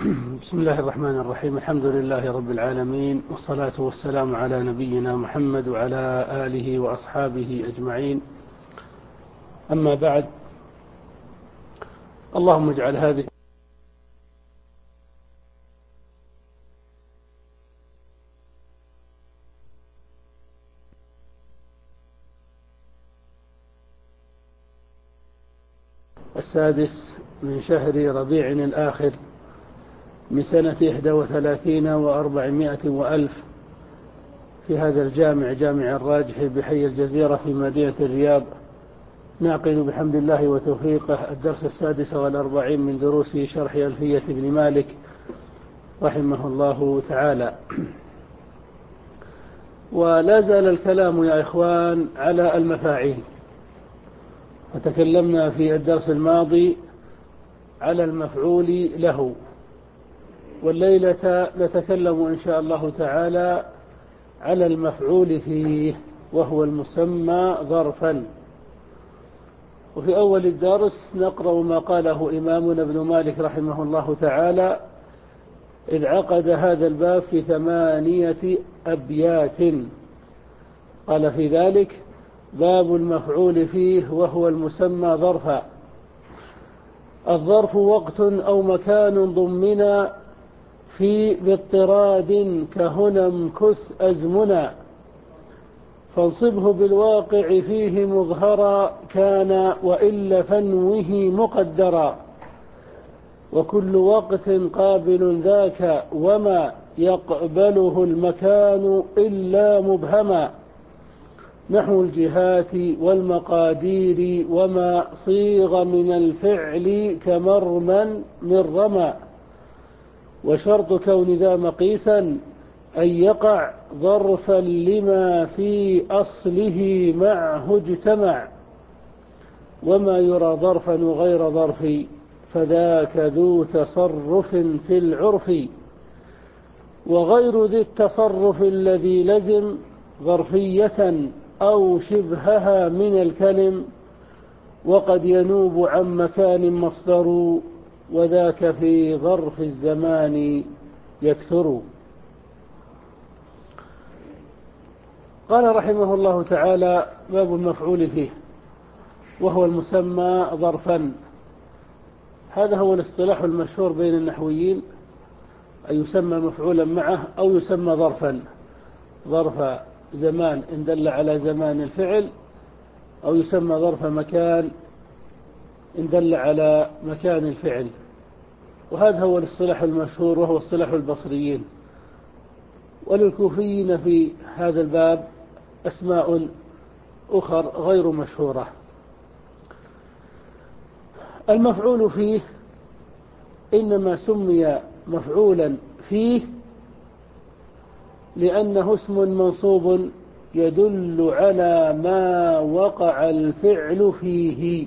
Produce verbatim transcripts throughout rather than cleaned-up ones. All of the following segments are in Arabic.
بسم الله الرحمن الرحيم. الحمد لله رب العالمين، والصلاة والسلام على نبينا محمد وعلى آله وأصحابه أجمعين. أما بعد، اللهم اجعل هذه السادس من شهر ربيع الآخر من سنة إحدى وثلاثين وأربعمائة وألف في هذا الجامع، جامع الراجح بحي الجزيرة في مدينة الرياض، نعقد بحمد الله وتوفيقه الدرس السادس والأربعين من دروس شرح ألفية ابن مالك رحمه الله تعالى. ولا زال الكلام يا إخوان على المفاعيل، وتكلمنا في الدرس الماضي على المفعول له، والليلة نتكلم إن شاء الله تعالى على المفعول فيه، وهو المسمى ظرفا. وفي أول الدرس نقرأ ما قاله إمامنا ابن مالك رحمه الله تعالى، إذ عقد هذا الباب في ثمانية أبيات. قال في ذلك: باب المفعول فيه وهو المسمى ظرفا. الظرف وقت أو مكان ضمنا في باضطراد كهنا امكث أزمنا، فانصبه بالواقع فيه مظهرا كان وإلا فنوه مقدرا، وكل وقت قابل ذاك وما يقبله المكان إلا مبهما، نحو الجهات والمقادير وما صيغ من الفعل كمرما من رمى، وشرط كون ذا مقيسا أن يقع ظرفا لما في أصله معه اجتمع، وما يرى ظرفا وغير ظرف فذاك ذو تصرف في العرف، وغير ذي التصرف الذي لزم ظرفية أو شبهها من الكلم، وقد ينوب عن مكان مصدر، وذاك في ظرف الزمان يكثر. قال رحمه الله تعالى: باب المفعول فيه وهو المسمى ظرفا. هذا هو الاصطلاح المشهور بين النحويين، أن يسمى مفعولا معه أو يسمى ظرفا، ظرف زمان إن دل على زمان الفعل، أو يسمى ظرف مكان إن دل على مكان الفعل. وهذا هو الاصطلاح المشهور، وهو اصطلاح البصريين. وللكوفيين في هذا الباب أسماء أخر غير مشهورة. المفعول فيه إنما سمي مفعولا فيه لأنه اسم منصوب يدل على ما وقع الفعل فيه.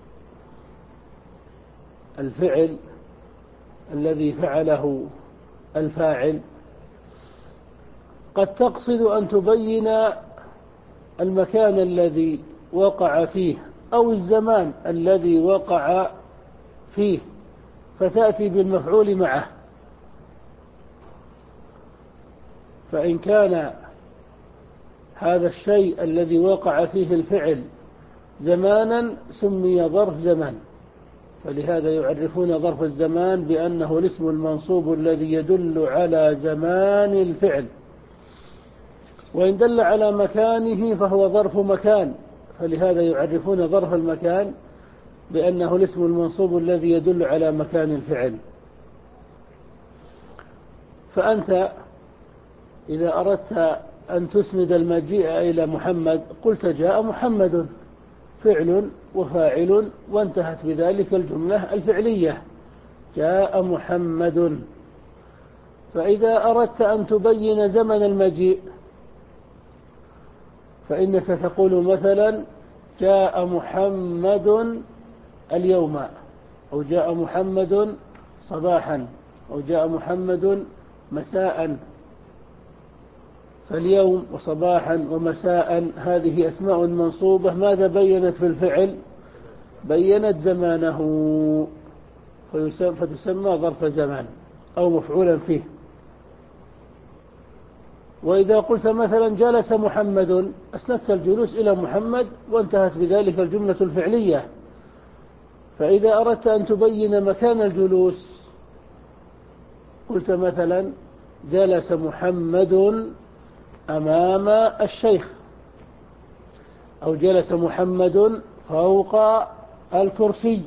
الفعل الذي فعله الفاعل قد تقصد أن تبين المكان الذي وقع فيه أو الزمان الذي وقع فيه، فتأتي بالمفعول معه. فإن كان هذا الشيء الذي وقع فيه الفعل زمانا سمي ظرف زمان، فلهذا يعرفون ظرف الزمان بأنه الاسم المنصوب الذي يدل على زمان الفعل. وإن دل على مكانه فهو ظرف مكان، فلهذا يعرفون ظرف المكان بأنه الاسم المنصوب الذي يدل على مكان الفعل. فأنت إذا أردت أن تسند المجيء إلى محمد قلت: جاء محمد، فعل وفاعل، وانتهت بذلك الجملة الفعلية، جاء محمد. فإذا أردت أن تبين زمن المجيء فإنك تقول مثلا: جاء محمد اليوم، أو جاء محمد صباحا، أو جاء محمد مساء. فاليوم وصباحا ومساء هذه أسماء منصوبة، ماذا بينت في الفعل؟ بينت زمانه، فتسمى ظرف زمان. أو مفعولا فيه. وإذا قلت مثلا جلس محمد أسندت الجلوس إلى محمد وانتهت بذلك الجملة الفعلية. فإذا أردت أن تبين مكان الجلوس قلت مثلا جلس محمد أمام الشيخ، أو جلس محمد فوق الكرسي.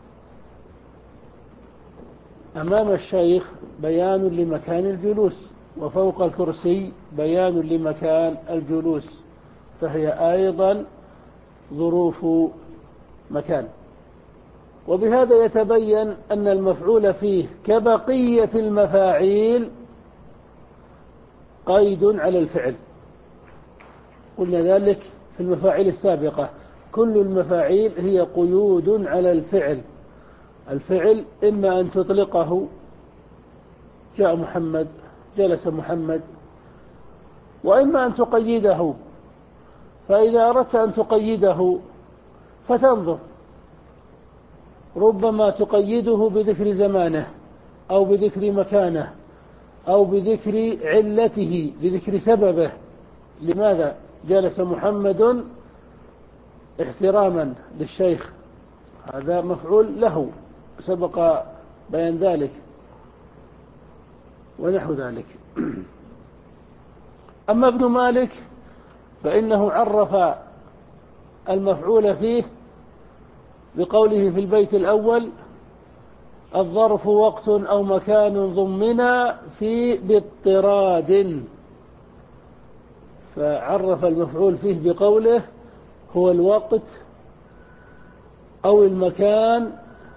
أمام الشيخ بيان لمكان الجلوس، وفوق الكرسي بيان لمكان الجلوس، فهي أيضا ظروف مكان. وبهذا يتبين أن المفعول فيه كبقية المفاعيل قيد على الفعل. قلنا ذلك في المفاعيل السابقة، كل المفاعيل هي قيود على الفعل. الفعل إما أن تطلقه جاء محمد، جلس محمد، وإما أن تقيده. فإذا أردت أن تقيده فتنظر، ربما تقيده بذكر زمانه أو بذكر مكانه أو بذكر علته، بذكر سببه. لماذا جلس محمد؟ احتراما للشيخ، هذا مفعول له سبق بيان ذلك، ونحو ذلك. أما ابن مالك فإنه عرف المفعول فيه بقوله في البيت الأول: الظرف وقت أو مكان ضمنا في باضطراد. فعرف المفعول فيه بقوله هو الوقت أو المكان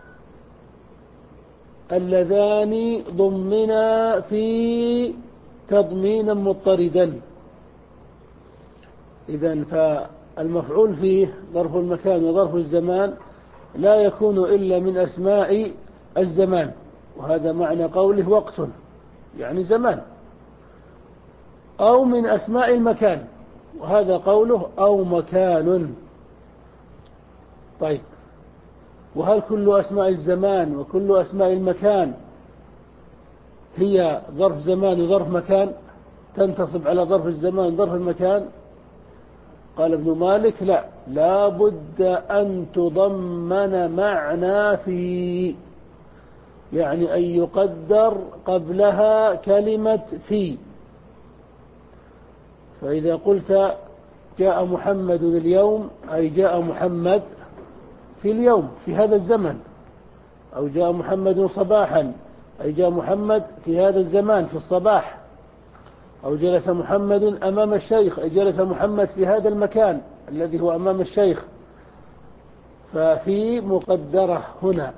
اللذان ضمنا في تضمينا مضطردا. إذن فالمفعول فيه ظرف المكان وظرف الزمان لا يكون إلا من أسماء الزمان، وهذا معنى قوله وقت يعني زمان، أو من أسماء المكان، وهذا قوله أو مكان. طيب، وهل كل أسماء الزمان وكل أسماء المكان هي ظرف زمان وظرف مكان، تنتصب على ظرف الزمان وظرف المكان؟ قال ابن مالك: لا، لا بد أن تضمن معنى في، يعني أن يقدر قبلها كلمة في. فإذا قلت جاء محمد اليوم، أي جاء محمد في اليوم في هذا الزمن، أو جاء محمد صباحا، أي جاء محمد في هذا الزمان في الصباح، أو جلس محمد أمام الشيخ، أي جلس محمد في هذا المكان الذي هو أمام الشيخ. ففي مقدرة هنا.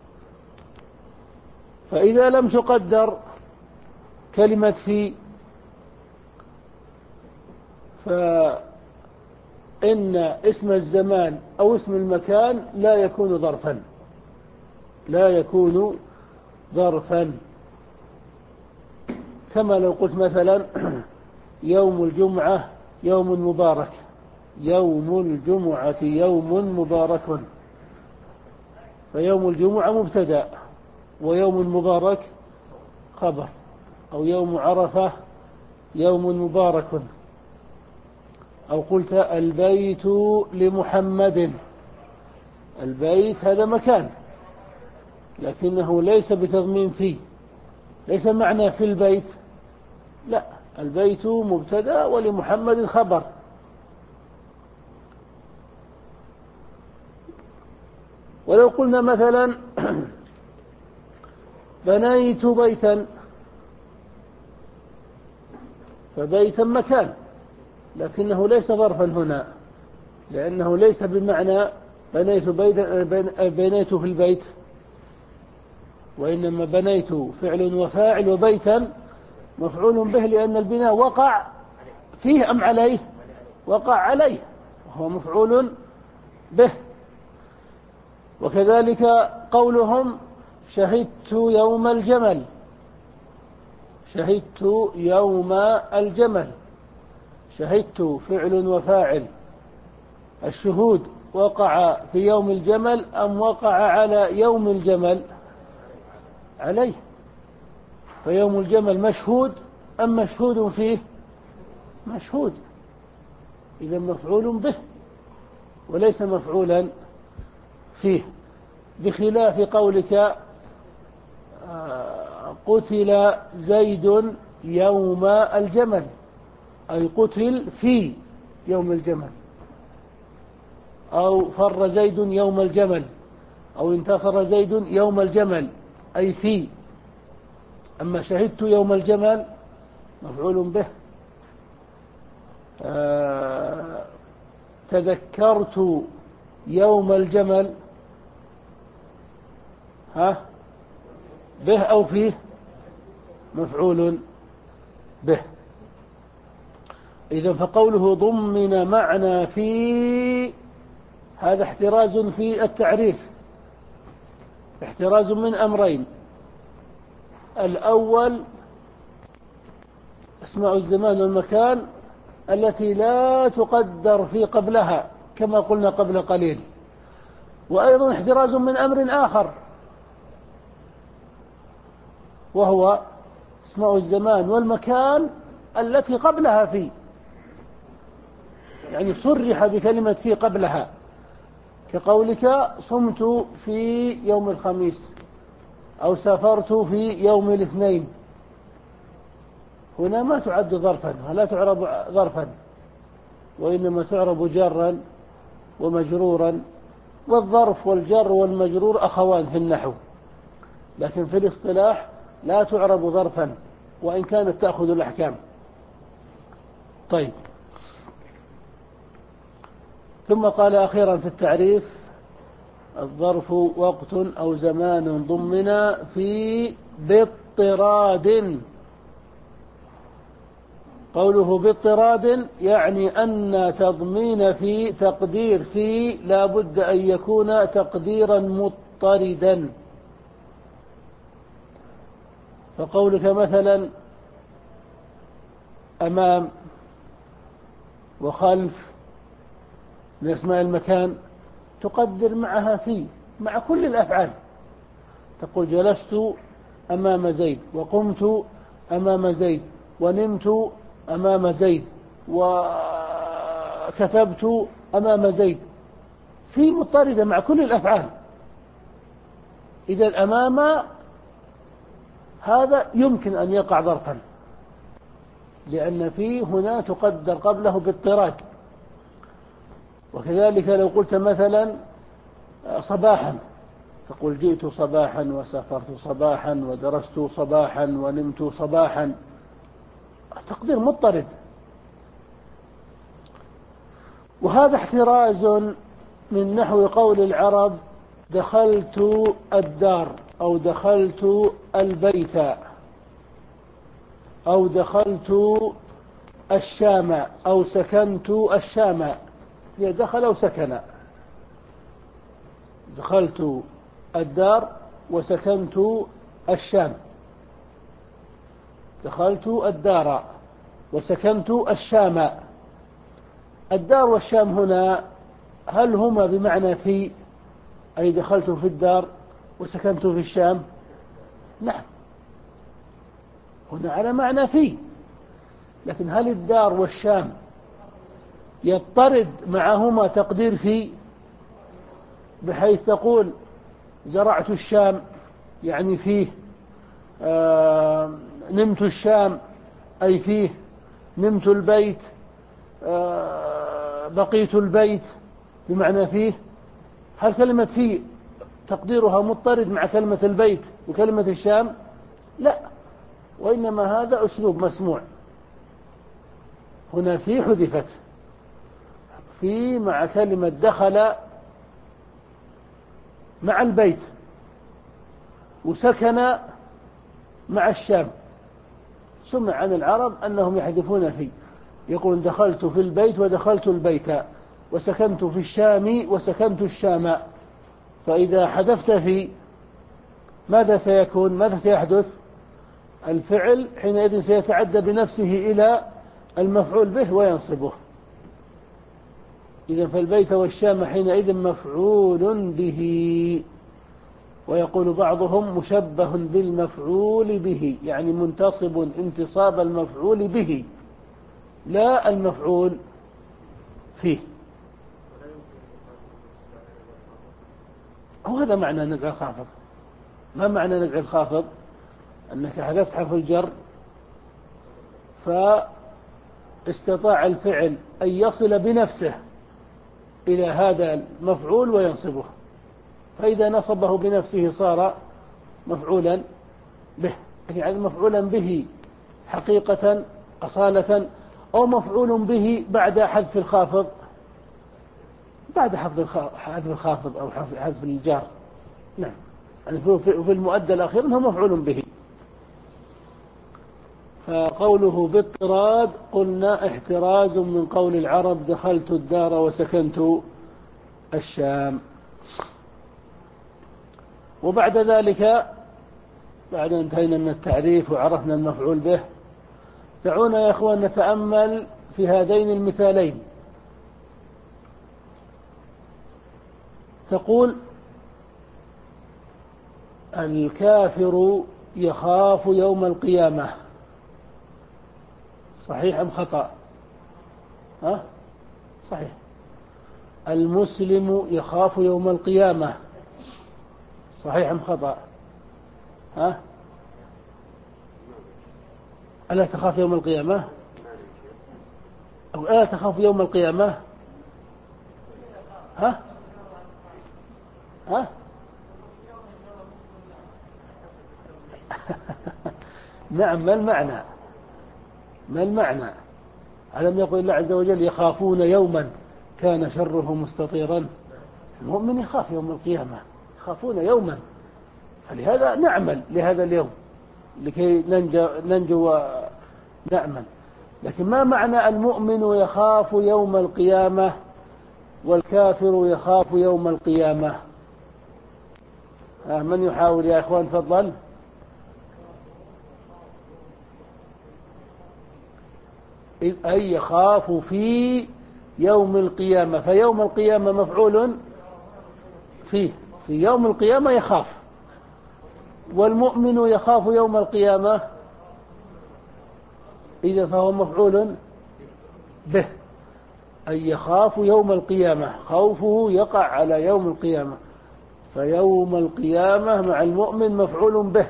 فإذا لم تقدر كلمة في فإن اسم الزمان أو اسم المكان لا يكون ظرفا، لا يكون ظرفا. كما لو قلت مثلا يوم الجمعة يوم مبارك، يوم الجمعة يوم مبارك، فيوم الجمعة مبتدأ ويوم مبارك خبر. أو يوم عرفة يوم مبارك. أو قلت البيت لمحمد، البيت هذا مكان لكنه ليس بتضمين فيه، ليس معنى في البيت، لا، البيت مبتدأ ولمحمد خبر. ولو قلنا مثلا بنيت بيتا، فبيتا مكان لكنه ليس ظرفا هنا، لأنه ليس بمعنى بنيت بيتا بنيت في البيت، وإنما بنيت فعل وفاعل، وبيتا مفعول به، لأن البناء وقع فيه أم عليه؟ وقع عليه، وهو مفعول به. وكذلك قولهم شهدت يوم الجمل، شهدت يوم الجمل، شهدت فعل وفاعل، الشهود وقع في يوم الجمل أم وقع على يوم الجمل؟ عليه. فيوم الجمل مشهود أم مشهود فيه؟ مشهود، إذا مفعول به وليس مفعولا فيه، بخلاف قولك قتل زيد يوم الجمل، أي قتل في يوم الجمل، أو فر زيد يوم الجمل، أو انتصر زيد يوم الجمل، أي في. أما شهدت يوم الجمل مفعول به. آه تذكرت يوم الجمل، ها به أو فيه؟ مفعول به. إذن فقوله ضمن معنى في، هذا احتراز في التعريف، احتراز من أمرين: الأول اسماء الزمان والمكان التي لا تقدر في قبلها كما قلنا قبل قليل، وأيضا احتراز من أمر آخر، وهو اسماء الزمان والمكان التي قبلها في، يعني صرح بكلمة في قبلها، كقولك صمت في يوم الخميس أو سافرت في يوم الاثنين. هنا ما تعد ظرفا ولا تعرب ظرفا، وإنما تعرب جرا ومجرورا، والظرف والجر والمجرور أخوان في النحو، لكن في الاصطلاح لا تعرب ظرفا وإن كانت تأخذ الأحكام. طيب، ثم قال أخيرا في التعريف: الظرف وقت أو زمان ضمن في باضطراد. قوله باضطراد يعني أن تضمين في تقدير في لا بد أن يكون تقديرا مضطردا. فقولك مثلا أمام وخلف من أسماء المكان تقدر معها في مع كل الأفعال، تقول جلست أمام زيد، وقمت أمام زيد، ونمت أمام زيد، وكتبت أمام زيد، في مضطردة مع كل الأفعال. إذا الأمام هذا يمكن أن يقع ظرفا، لأن في هنا تقدر قبله باضطراد. وكذلك لو قلت مثلا صباحا، تقول جئت صباحا وسافرت صباحا ودرست صباحا ونمت صباحا، تقدير مضطرد. وهذا احتراز من نحو قول العرب دخلت الدار، أو دخلت البيت، أو دخلت الشام، أو سكنت الشام. هي دخل أو سكن. دخلت الدار وسكنت الشام، دخلت الدار وسكنت الشام. الدار والشام هنا هل هما بمعنى في، أي دخلت في الدار وسكنت في الشام؟ نعم، هنا على معنى في. لكن هل الدار والشام يضطرد معهما تقدير في، بحيث تقول زرعت الشام يعني فيه، آه نمت الشام أي فيه، نمت البيت، آه بقيت البيت بمعنى فيه؟ هل كلمة فيه تقديرها مضطرد مع كلمة البيت وكلمة الشام؟ لا، وإنما هذا أسلوب مسموع. هنا في حذفت، في مع كلمة دخل مع البيت، وسكن مع الشام. سمع عن العرب أنهم يحذفون في، يقول دخلت في البيت ودخلت البيت، وسكنت في الشام وسكنت الشام. فإذا حذفت في ماذا سيكون؟ ماذا سيحدث؟ الفعل حينئذ سيتعدى بنفسه إلى المفعول به وينصبه. إذن فالبيت والشام حينئذ مفعول به. ويقول بعضهم مشبه بالمفعول به، يعني منتصب انتصاب المفعول به لا المفعول فيه. وهذا معنى نزع الخافض. ما معنى نزع الخافض؟ أنك حذفت حرف الجر فاستطاع الفعل أن يصل بنفسه إلى هذا المفعول وينصبه، فإذا نصبه بنفسه صار مفعولا به، يعني مفعولا به حقيقة أصالة، أو مفعول به بعد حذف الخافض، بعد حذف الخافض أو حذف الجار. نعم، يعني في المؤدى الأخير أنه مفعول به. فقوله باضطراد قلنا احتراز من قول العرب دخلت الدار وسكنت الشام. وبعد ذلك، بعد انتهينا من التعريف وعرفنا المفعول به، دعونا يا أخوان نتأمل في هذين المثالين. تقول الكافر يخاف يوم القيامة، صحيح أم خطأ؟ ها؟ صحيح. المسلم يخاف يوم القيامة، صحيح أم خطأ؟ ها؟ ألا تخاف يوم القيامة؟ أو ألا تخاف يوم القيامة؟ ها؟ ها؟ نعم، ما المعنى؟ ما المعنى؟ ألم يقل الله عز وجل يخافون يوما كان شره مستطيرا؟ المؤمن يخاف يوم القيامة، يخافون يوما، فلهذا نعمل لهذا اليوم لكي ننجو, ننجو ونأمن. لكن ما معنى المؤمن يخاف يوم القيامة والكافر يخاف يوم القيامة؟ من يحاول يا إخوان؟ تفضل. أي يخاف في يوم القيامة، فيوم القيامة مفعول فيه، في يوم القيامة يخاف. والمؤمن يخاف يوم القيامة، إذا فهو مفعول به، أي يخاف يوم القيامة، خوفه يقع على يوم القيامة، فيوم القيامة مع المؤمن مفعول به،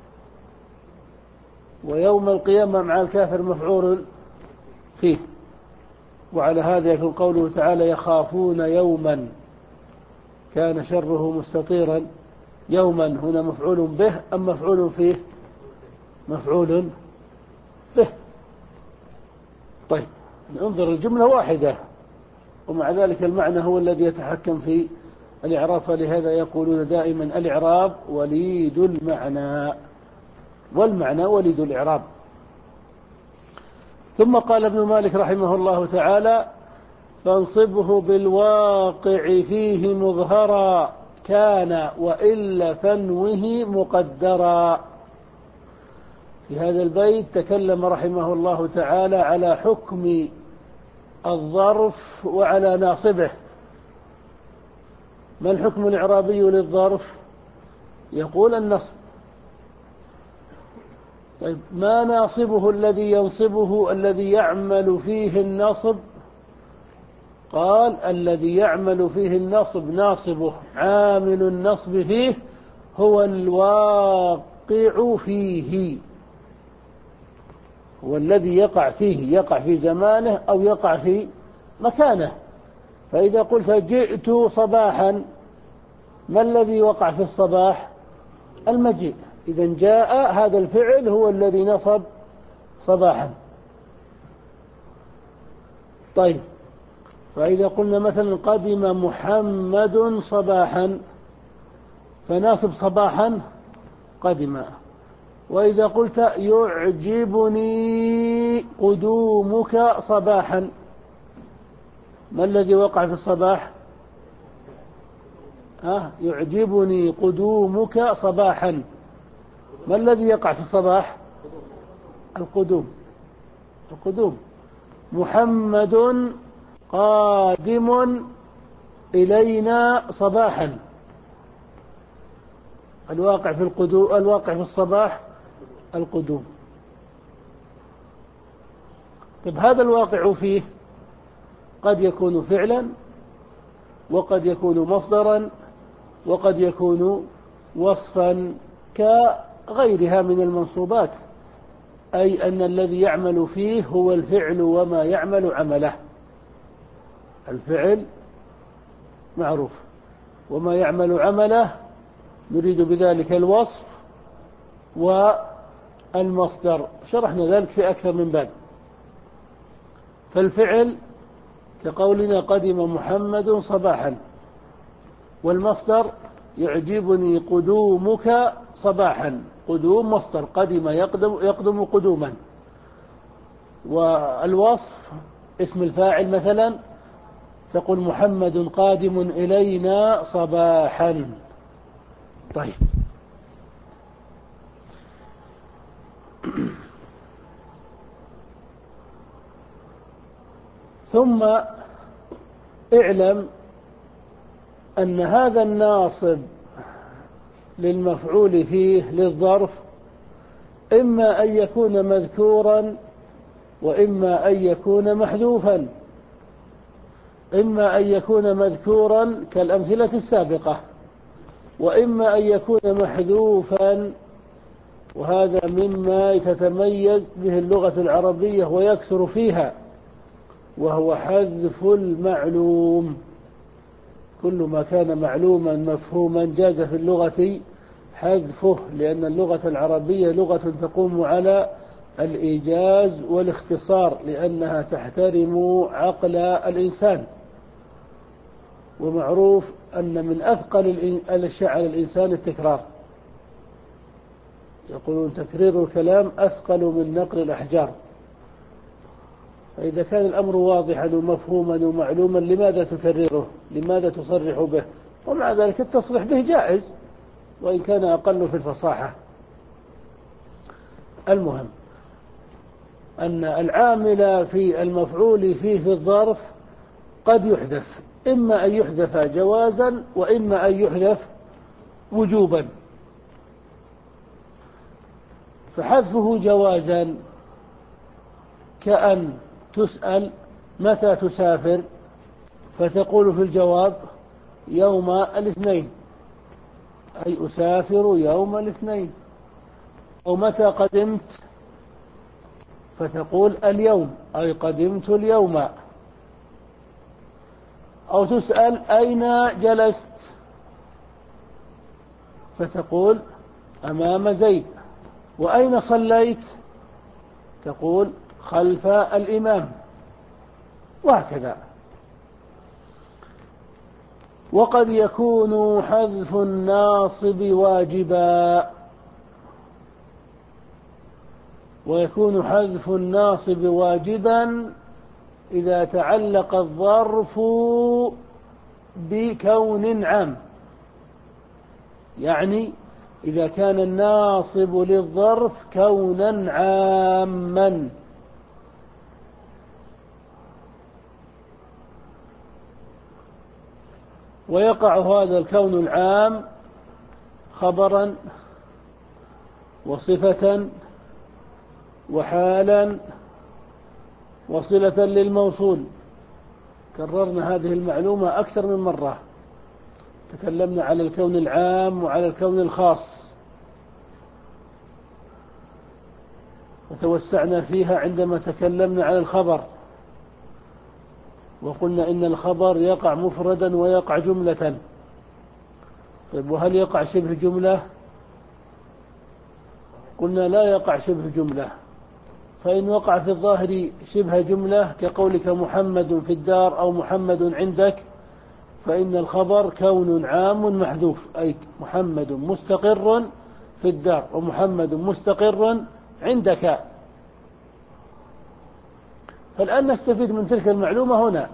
ويوم القيامة مع الكافر مفعول فيه. وعلى هذا يكون قوله تعالى يخافون يوما كان شره مستطيرا، يوما هنا مفعول به أم مفعول فيه؟ مفعول به. طيب، ننظر الجملة واحدة ومع ذلك المعنى هو الذي يتحكم في الإعراب، فلهذا يقولون دائما الإعراب وليد المعنى، والمعنى وليد الإعراب. ثم قال ابن مالك رحمه الله تعالى فانصبه بالواقع فيه مظهرا كان وإلا فنوه مقدرا. في هذا البيت تكلم رحمه الله تعالى على حكم الظرف وعلى ناصبه. ما الحكم الإعرابي للظرف؟ يقول النصب. طيب، ما ناصبه الذي ينصبه الذي يعمل فيه النصب؟ قال الذي يعمل فيه النصب ناصبه عامل النصب فيه هو الواقع فيه، هو الذي يقع فيه، يقع في زمانه أو يقع في مكانه. فإذا قلت جئت صباحا، ما الذي وقع في الصباح؟ المجيء. إذا جاء هذا الفعل هو الذي نصب صباحا. طيب، فإذا قلنا مثلا قدم محمد صباحا، فناصب صباحا قدم. وإذا قلت يعجبني قدومك صباحا، ما الذي وقع في الصباح؟ ها؟ يعجبني قدومك صباحا، ما الذي يقع في الصباح؟ القدوم. القدوم. محمد قادم إلينا صباحا، الواقع في القدوم، الواقع في الصباح القدوم. طيب هذا الواقع فيه قد يكون فعلا، وقد يكون مصدرا، وقد يكون وصفا كغيرها من المنصوبات، أي أن الذي يعمل فيه هو الفعل وما يعمل عمله. الفعل معروف، وما يعمل عمله نريد بذلك الوصف والمصدر، شرحنا ذلك في أكثر من باب. فالفعل كقولنا قدم محمد صباحا، والمصدر يعجبني قدومك صباحا. قدوم مصدر، قدم يقدم, يقدم قدوما. والوصف اسم الفاعل مثلا تقول محمد قادم إلينا صباحا. طيب ثم اعلم أن هذا الناصب للمفعول فيه للظرف إما أن يكون مذكورا، وإما أن يكون محذوفا. إما أن يكون مذكورا كالأمثلة السابقة، وإما أن يكون محذوفا، وهذا مما تتميز به اللغة العربية ويكثر فيها، وهو حذف المعلوم. كل ما كان معلوما مفهوما جاز في اللغة حذفه، لأن اللغة العربية لغة تقوم على الإيجاز والاختصار، لأنها تحترم عقل الإنسان. ومعروف أن من أثقل الأشياء على الإنسان التكرار، يقولون تكرير الكلام أثقل من نقل الأحجار. فإذا كان الأمر واضحا ومفهوما ومعلوما لماذا تكرره؟ لماذا تصرح به؟ ومع ذلك التصريح به جائز وإن كان أقل في الفصاحة. المهم أن العامل في المفعول فيه في الظرف قد يحذف، إما أن يحذف جوازا، وإما أن يحذف وجوبا. فحذفه جوازا كأن تسأل متى تسافر، فتقول في الجواب يوم الاثنين، أي أسافر يوم الاثنين. أو متى قدمت، فتقول اليوم، أي قدمت اليوم. أو تسأل أين جلست، فتقول أمام زيد. وأين صليت، تقول خلف الإمام، وهكذا. وقد يكون حذف الناصب واجبا، ويكون حذف الناصب واجبا إذا تعلق الظرف بكون عام، يعني إذا كان الناصب للظرف كونا عاما. ويقع هذا الكون العام خبرا وصفة وحالا وصلة للموصول. كررنا هذه المعلومة أكثر من مرة، تكلمنا على الكون العام وعلى الكون الخاص، وتوسعنا فيها عندما تكلمنا على الخبر، وقلنا إن الخبر يقع مفردا ويقع جملة. طيب وهل يقع شبه جملة؟ قلنا لا يقع شبه جملة. فإن وقع في الظاهر شبه جملة كقولك محمد في الدار أو محمد عندك، فإن الخبر كون عام محذوف، أي محمد مستقر في الدار ومحمد مستقر عندك. فالآن نستفيد من تلك المعلومة هنا.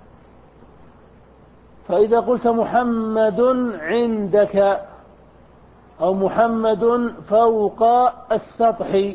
فإذا قلت محمد عندك أو محمد فوق السطح،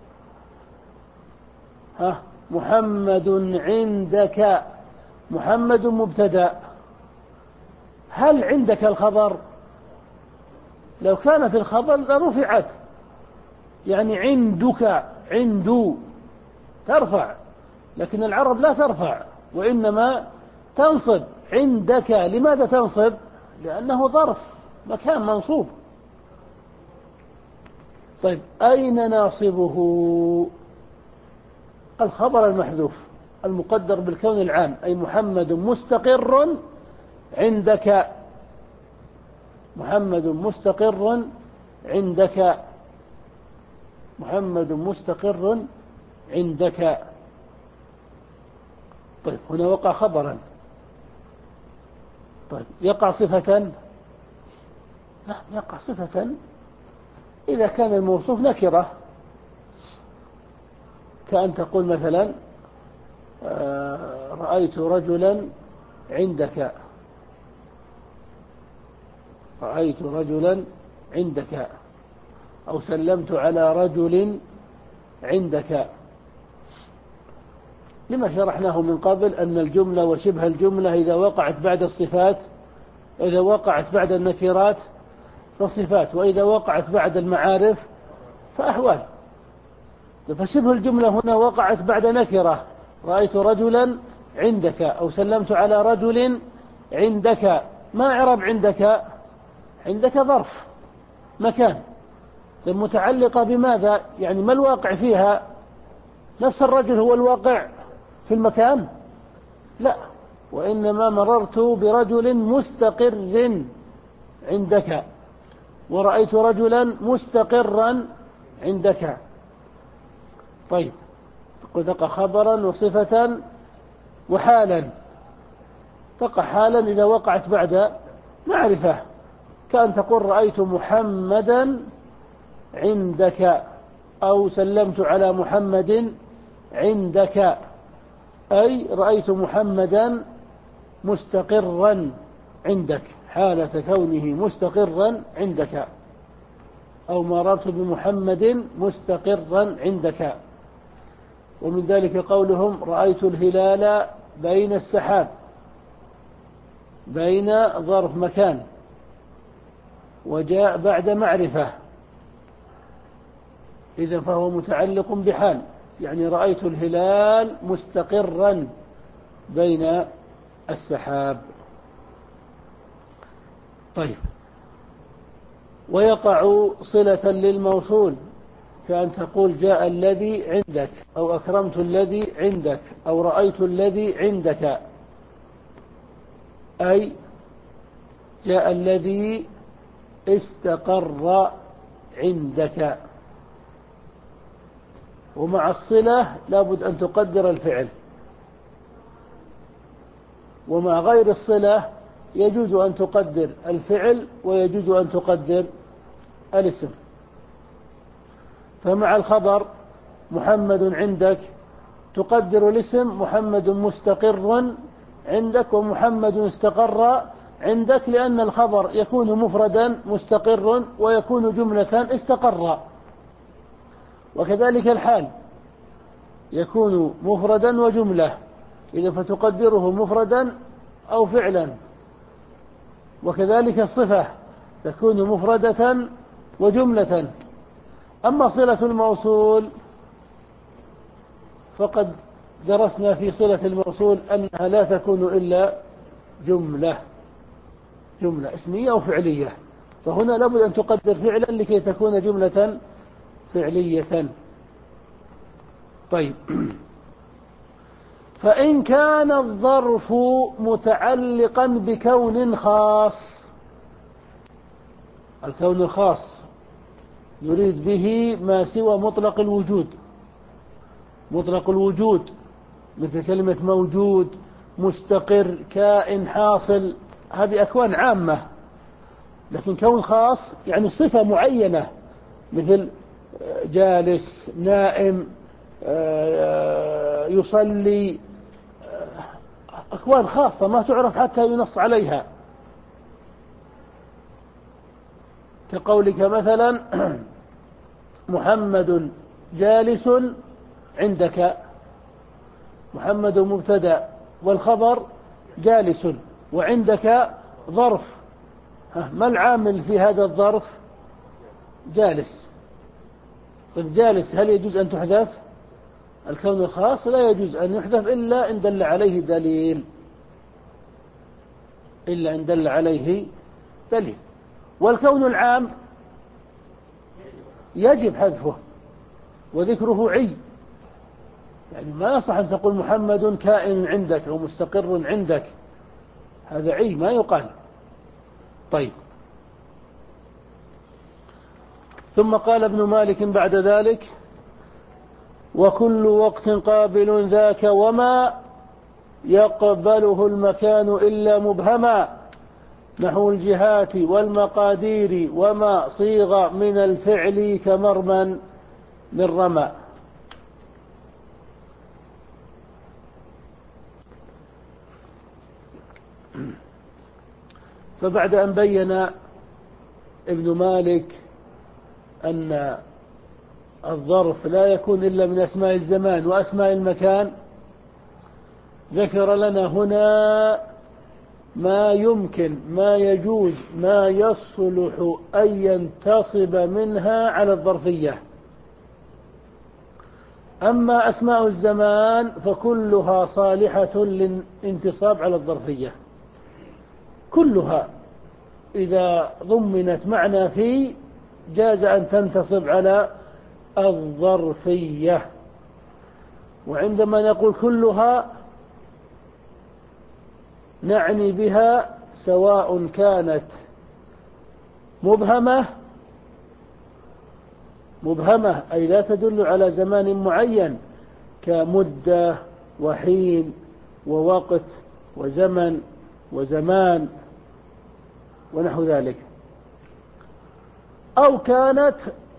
ها محمد عندك، محمد مبتدأ، هل عندك الخبر؟ لو كانت الخبر لرفعت، يعني عندك، عندو ترفع، لكن العرب لا ترفع وإنما تنصب. عندك لماذا تنصب؟ لأنه ظرف مكان منصوب. طيب أين ناصبه؟ الخبر المحذوف المقدر بالكون العام، أي محمد مستقر عندك، محمد مستقر عندك، محمد مستقر عندك. طيب هنا وقع خبرا. طيب يقع صفة؟ لا، يقع صفة إذا كان الموصوف نكرة، كأن تقول مثلا رأيت رجلا عندك، رأيت رجلا عندك، أو سلمت على رجل عندك. لما شرحناه من قبل أن الجملة وشبه الجملة إذا وقعت بعد الصفات، إذا وقعت بعد النكرات فصفات، وإذا وقعت بعد المعارف فأحوال. فشبه الجملة هنا وقعت بعد نكرة، رأيت رجلا عندك أو سلمت على رجل عندك. ما إعراب عندك؟ عندك ظرف مكان، متعلقة بماذا؟ يعني ما الواقع فيها؟ نفس الرجل هو الواقع في المكان؟ لا، وإنما مررت برجل مستقر عندك، ورأيت رجلا مستقرا عندك. طيب تقع خبرا وصفة وحالا. تقع حالا إذا وقعت بعد معرفة، كأن تقول رأيت محمدا عندك أو سلمت على محمد عندك، أي رأيت محمدا مستقرا عندك حالة كونه مستقرا عندك، أو مررت بمحمد مستقرا عندك. ومن ذلك قولهم رأيت الهلال بين السحاب، بين ظرف مكان وجاء بعد معرفة، إذن فهو متعلق بحال، يعني رأيت الهلال مستقرا بين السحاب. طيب ويقع صلة للموصول، كأن تقول جاء الذي عندك، أو أكرمت الذي عندك، أو رأيت الذي عندك، أي جاء الذي استقر عندك. ومع الصلة لابد أن تقدر الفعل، ومع غير الصلة يجوز أن تقدر الفعل ويجوز أن تقدر الاسم. فمع الخبر محمد عندك تقدر الاسم محمد مستقر عندك، ومحمد استقر عندك، لأن الخبر يكون مفردا مستقر ويكون جملة استقر. وكذلك الحال يكون مفردا وجملة، إذا فتقدره مفردا أو فعلا. وكذلك الصفة تكون مفردة وجملة. أما صلة الموصول فقد درسنا في صلة الموصول أنها لا تكون إلا جملة، جملة اسمية أو فعلية، فهنا لابد أن تقدر فعلا لكي تكون جملة فعلية. طيب فإن كان الظرف متعلقا بكون خاص، الكون الخاص يريد به ما سوى مطلق الوجود، مطلق الوجود مثل كلمة موجود، مستقر، كائن، حاصل، هذه أكوان عامة. لكن كون خاص يعني صفة معينة، مثل جالس، نائم، يصلي، أكوان خاصة ما تعرف حتى ينص عليها. كقولك مثلا محمد جالس عندك، محمد مبتدأ والخبر جالس، وعندك ظرف. ما العامل في هذا الظرف؟ جالس. طيب جالس هل يجوز أن تحذف؟ الكون الخاص لا يجوز أن يحذف إلا إن دل عليه دليل، إلا إن دل عليه دليل. والكون العام يجب حذفه وذكره عي، يعني ما يصح أن تقول محمد كائن عندك أو مستقر عندك، هذا عي ما يقال. طيب، ثم قال ابن مالك بعد ذلك: وكل وقت قابل ذاك وما يقبله المكان إلا مبهما، نحو الجهات والمقادير وما صيغ من الفعل كمرمى من رمى. فبعد أن بين ابن مالك أن الظرف لا يكون إلا من أسماء الزمان وأسماء المكان، ذكر لنا هنا ما يمكن، ما يجوز، ما يصلح أن ينتصب منها على الظرفية. أما أسماء الزمان فكلها صالحة للانتصاب على الظرفية، كلها إذا ضمنت معنى في جاز أن تنتصب على الظرفية. وعندما نقول كلها نعني بها سواء كانت مبهمة، مبهمة أي لا تدل على زمان معين كمدة وحين ووقت وزمن وزمان ونحو ذلك، أو كانت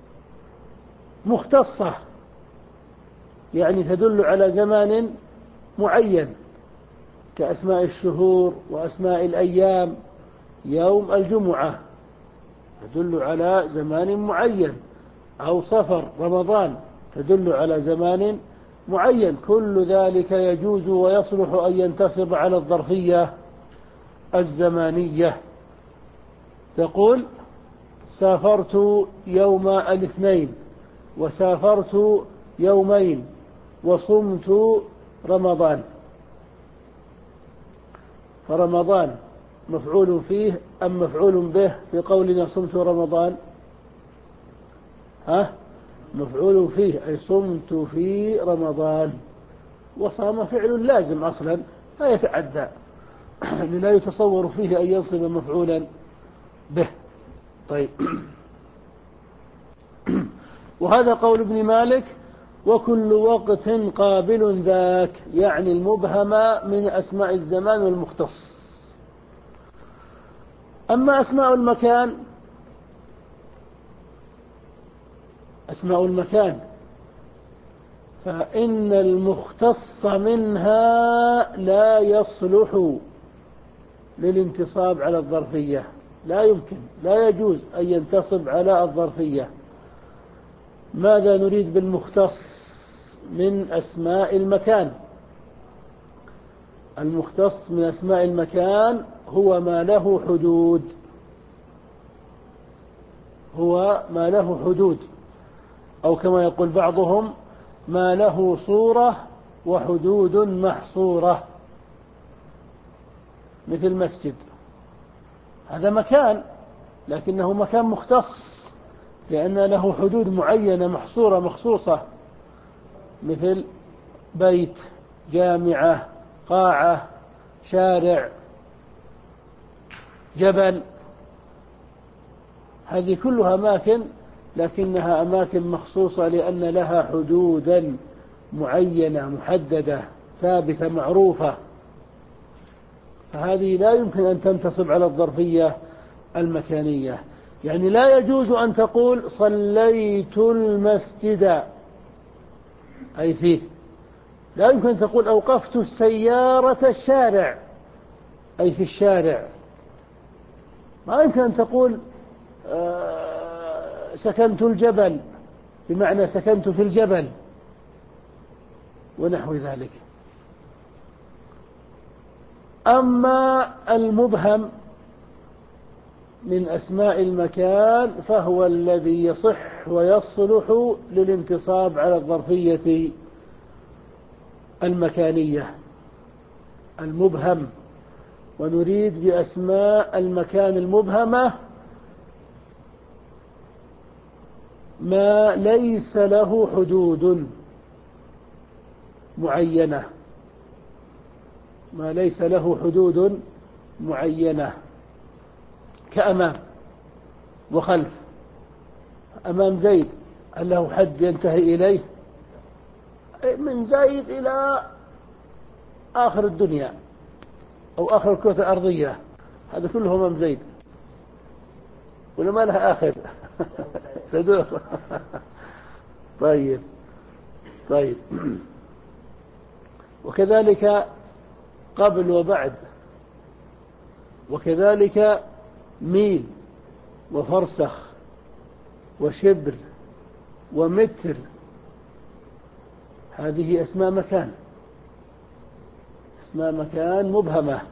مختصة يعني تدل على زمان معين كأسماء الشهور وأسماء الأيام. يوم الجمعة تدل على زمان معين، أو صفر رمضان تدل على زمان معين، كل ذلك يجوز ويصلح أن ينتصب على الظرفية الزمانية. تقول سافرت يوم الاثنين، وسافرت يومين، وصمت رمضان. فرمضان مفعول فيه أم مفعول به في قولنا صمت رمضان؟ ها؟ مفعول فيه، أي صمت في رمضان. وصام فعل لازم أصلا لا يتعدى، لا يتصور فيه أن ينصب مفعولا به. طيب، وهذا قول ابن مالك: وكل وقت قابل ذاك، يعني المبهمة من أسماء الزمان والمختص. أما أسماء المكان، أسماء المكان فإن المختص منها لا يصلح للانتصاب على الظرفية، لا يمكن، لا يجوز أن ينتصب على الظرفية. ماذا نريد بالمختص من أسماء المكان؟ المختص من أسماء المكان هو ما له حدود، هو ما له حدود، أو كما يقول بعضهم ما له صورة وحدود محصورة، مثل مسجد، هذا مكان لكنه مكان مختص لأن له حدود معينة محصورة مخصوصة، مثل بيت، جامعة، قاعة، شارع، جبل، هذه كلها أماكن لكنها أماكن مخصوصة لأن لها حدودا معينة محددة ثابتة معروفة، فهذه لا يمكن أن تنتصب على الظرفية المكانية. يعني لا يجوز أن تقول صليت المسجد أي فيه، لا يمكن أن تقول أوقفت السيارة الشارع أي في الشارع، ما يمكن أن تقول آه سكنت الجبل بمعنى سكنت في الجبل ونحو ذلك. أما المبهم من أسماء المكان فهو الذي يصح ويصلح للانتصاب على الظرفية المكانية المبهم. ونريد بأسماء المكان المبهمة ما ليس له حدود معينة ما ليس له حدود معينة كأمام وخلف. أمام زيد هل له حد ينتهي إليه؟ من زيد إلى آخر الدنيا أو آخر الكرة الأرضية، هذا كله أمام زيد ولا ما لها آخر؟ تدور. طيب طيب وكذلك قبل وبعد، وكذلك ميل وفرسخ وشبر ومتر، هذه أسماء مكان أسماء مكان مبهمة.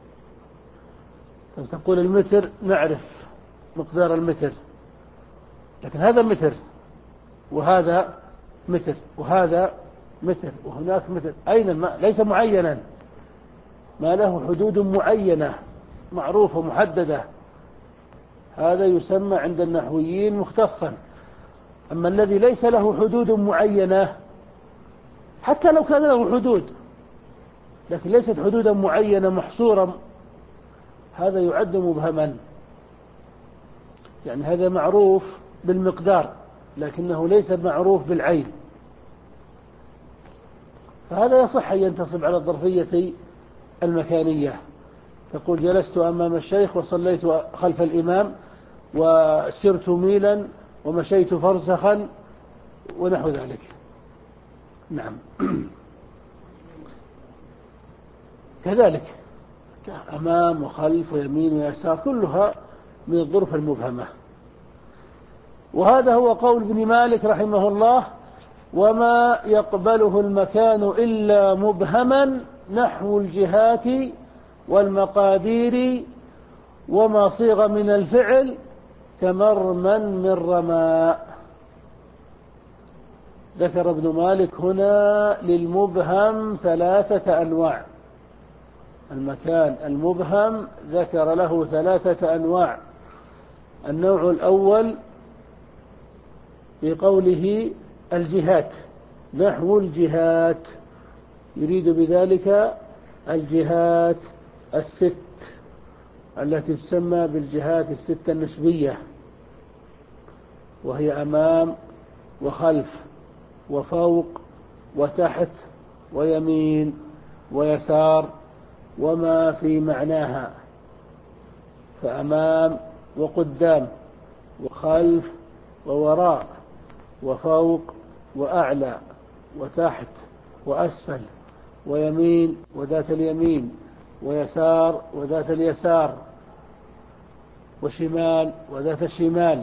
تقول المتر نعرف مقدار المتر، لكن هذا متر وهذا متر وهذا متر وهناك متر، أين الماء؟ ليس معينا، ما له حدود معينة معروفة محددة، هذا يسمى عند النحويين مختصا. أما الذي ليس له حدود معينة حتى لو كان له حدود لكن ليست حدودا معينة محصورة، هذا يعد مبهما. يعني هذا معروف بالمقدار لكنه ليس معروف بالعين، فهذا يصح أن ينتصب على الظرفية المكانية. تقول جلست أمام الشيخ وصليت خلف الإمام وسرت ميلا ومشيت فرسخا ونحو ذلك. نعم. كذلك أمام وخلف ويمين ويسار كلها من الظروف المبهمة. وهذا هو قول ابن مالك رحمه الله: وما يقبله المكان إلا مبهما نحو الجهات والمقادير وما صيغ من الفعل كمرما من رماء. ذكر ابن مالك هنا للمبهم ثلاثة أنواع. المكان المبهم ذكر له ثلاثة أنواع. النوع الأول بقوله الجهات، نحو الجهات، يريد بذلك الجهات الست التي تسمى بالجهات الستة النسبية، وهي أمام وخلف وفوق وتحت ويمين ويسار وما في معناها. فأمام وقدام وخلف ووراء وفوق وأعلى وتحت وأسفل ويمين وذات اليمين ويسار وذات اليسار وشمال وذات الشمال،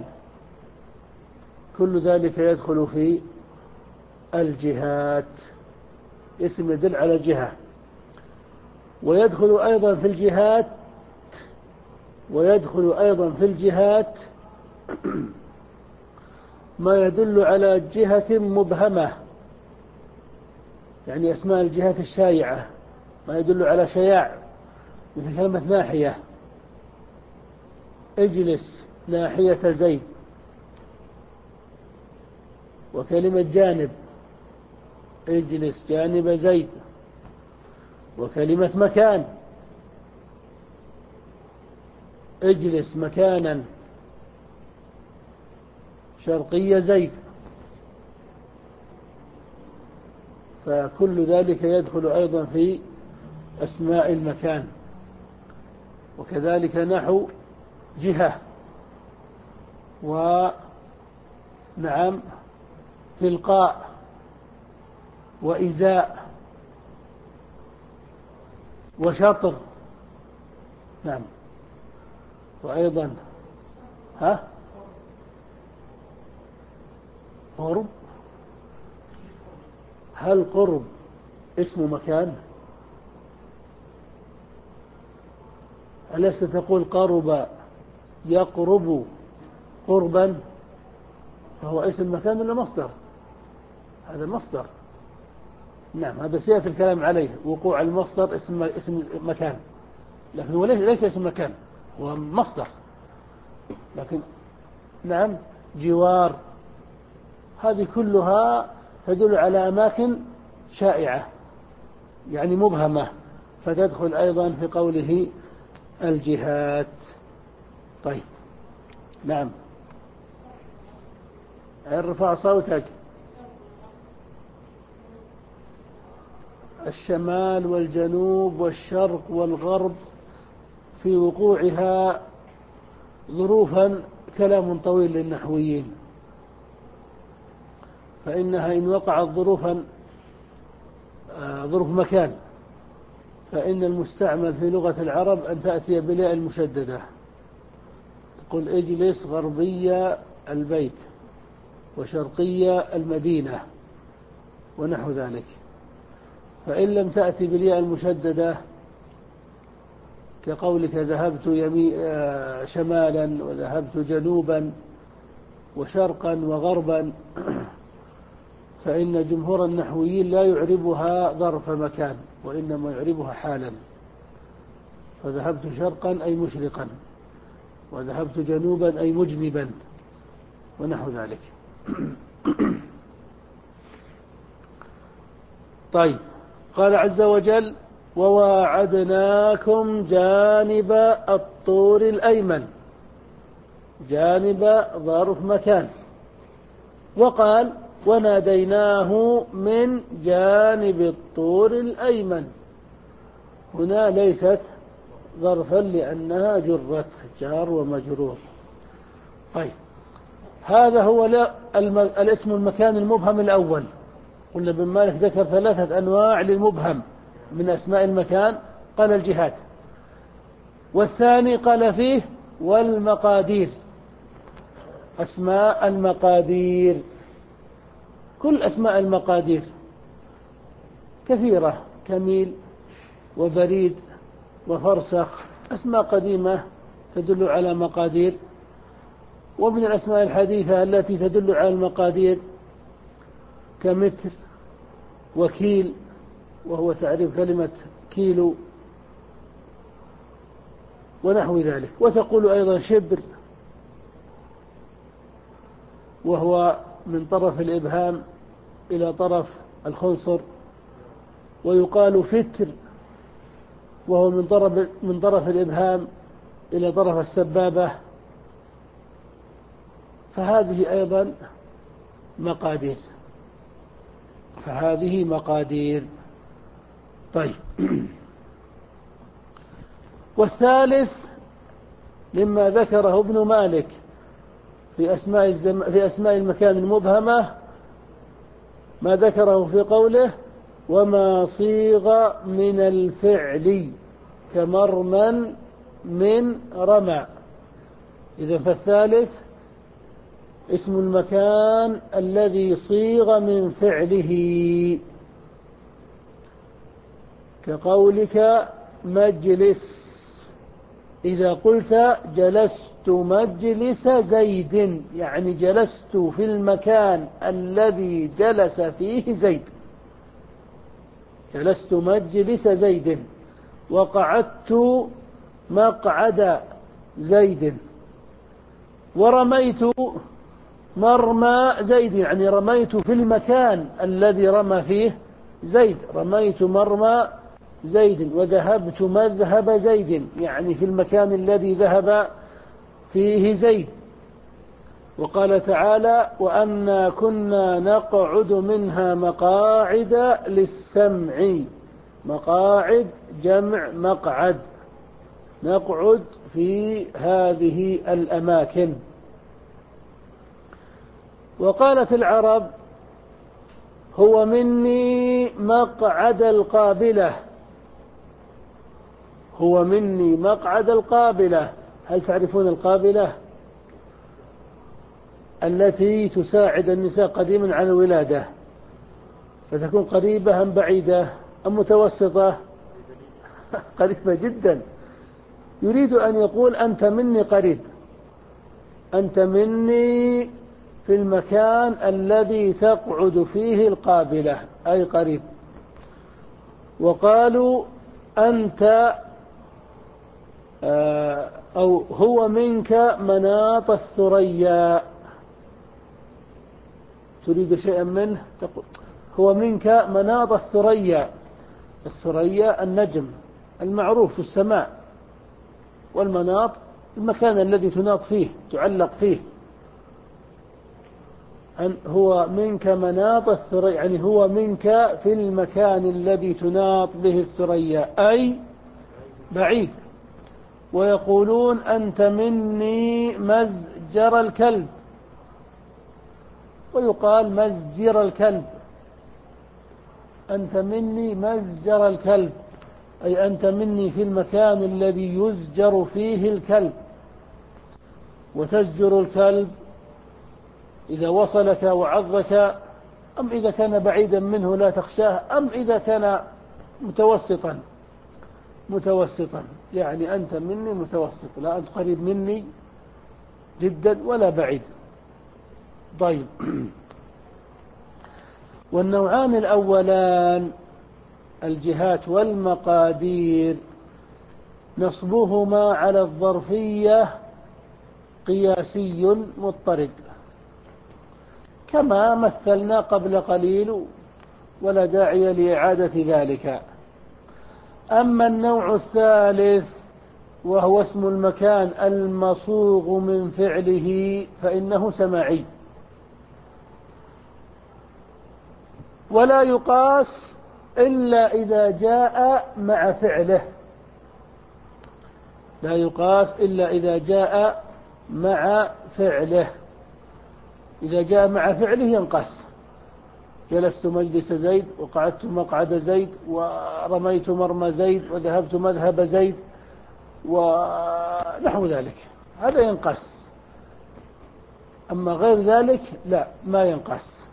كل ذلك يدخل في الجهات، اسم يدل على جهة. ويدخل أيضا في الجهات ويدخل أيضا في الجهات ما يدل على جهة مبهمة، يعني أسماء الجهات الشائعة ما يدل على شياع، مثل كلمة ناحية، اجلس ناحية زيد، وكلمة جانب، اجلس جانب زيد، وكلمة مكان، اجلس مكانا شرقية زيد. فكل ذلك يدخل أيضا في أسماء المكان. وكذلك نحو جهة، ونعم تلقاء وإزاء وشطر. نعم. وأيضا ها قرب. هل قرب اسم مكان؟ ألست تقول قرب يقرب قربا، فهو اسم مكان ولا مصدر؟ هذا مصدر. نعم، هذا سيأتي الكلام عليه، وقوع المصدر اسم اسم مكان، لكن هو ليس ليس اسم مكان، هو مصدر. لكن نعم، جوار، هذه كلها تدل على أماكن شائعة يعني مبهمة، فتدخل أيضا في قوله الجهات. طيب، نعم، ارفع صوتك. الشمال والجنوب والشرق والغرب في وقوعها ظروفا كلام طويل للنحويين، فإنها إن وقعت ظروفا ظروف مكان، فإن المستعمل في لغة العرب أن تأتي بالياء المشددة، تقول اجلس غربية البيت وشرقية المدينة ونحو ذلك. فإن لم تأتي بالياء المشددة كقولك ذهبت يمي شمالا وذهبت جنوبا وشرقا وغربا، فإن جمهور النحويين لا يعربها ظرف مكان، وإنما يعربها حالا. فذهبت شرقا أي مشرقا، وذهبت جنوبا أي مجنبا ونحو ذلك. طيب، قال عز وجل وواعدناكم جانب الطور الأيمن، جانب ظرف مكان، وقال وناديناه من جانب الطور الأيمن. هنا ليست ظرفا لأنها جرت، جار ومجرور. طيب، هذا هو الاسم المكان المبهم الأول. قلنا ابن مالك ذكر ثلاثة أنواع للمبهم من أسماء المكان، قال الجهات، والثاني قال فيه والمقادير، أسماء المقادير. كل أسماء المقادير كثيرة، كميل وبريد وفرسخ، أسماء قديمة تدل على مقادير. ومن الأسماء الحديثة التي تدل على المقادير كمتر وكيل، وهو تعريف كلمة كيلو ونحو ذلك. وتقول أيضا شبر، وهو من طرف الإبهام إلى طرف الخنصر. ويقال فتر، وهو من طرف من طرف الإبهام إلى طرف السبابة. فهذه أيضا مقادير، فهذه مقادير. طيب، والثالث مما ذكره ابن مالك في أسماء الزم... في أسماء المكان المبهمة ما ذكره في قوله وما صيغ من الفعل كمرمى من رمى. إذن فالثالث اسم المكان الذي صيغ من فعله، كقولك مجلس، إذا قلت جلست مجلس زيد، يعني جلست في المكان الذي جلس فيه زيد، جلست مجلس زيد. وقعدت مقعد زيد. ورميت مرمى زيد، يعني رميت في المكان الذي رمى فيه زيد، رميت مرمى زيد. وذهبت مذهب زيد، يعني في المكان الذي ذهب فيه زيد. وقال تعالى وأنا كنا نقعد منها مقاعد للسمع، مقاعد جمع مقعد، نقعد في هذه الأماكن. وقالت العرب هو مني مقعد القابلة، هو مني مقعد القابلة. هل تعرفون القابلة؟ التي تساعد النساء قديما على الولادة، فتكون قريبة أم بعيدة أم متوسطة؟ قريبة جدا. يريد أن يقول أنت مني قريب، أنت مني في المكان الذي تقعد فيه القابلة أي قريب. وقالوا أنت أو هو منك مناط الثريا، تريد شيئا منه تقول هو منك مناط الثريا. الثريا النجم المعروف في السماء، والمناط المكان الذي تناط فيه تعلق فيه. أن هو منك مناط الثريا يعني هو منك في المكان الذي تناط به الثريا أي بعيد. ويقولون أنت مني مزجر الكلب، ويقال مزجر الكلب. أنت مني مزجر الكلب أي أنت مني في المكان الذي يزجر فيه الكلب. وتزجر الكلب إذا وصلك وعضك، أم إذا كان بعيدا منه لا تخشاه، أم إذا كان متوسطا متوسطا يعني أنت مني متوسط، لا أنت قريب مني جدا ولا بعيد. طيب. والنوعان الأولان الجهات والمقادير نصبهما على الظرفية قياسي مضطرد كما مثلنا قبل قليل، ولا داعي لإعادة ذلك. أما النوع الثالث وهو اسم المكان المصوغ من فعله فإنه سماعي، ولا يقاس إلا إذا جاء مع فعله. لا يقاس إلا إذا جاء مع فعله. إذا جاء مع فعله ينقص. جلست مجلس زيد، وقعدت مقعد زيد، ورميت مرمى زيد، وذهبت مذهب زيد، ونحو ذلك، هذا ينقص. أما غير ذلك لا، ما ينقص.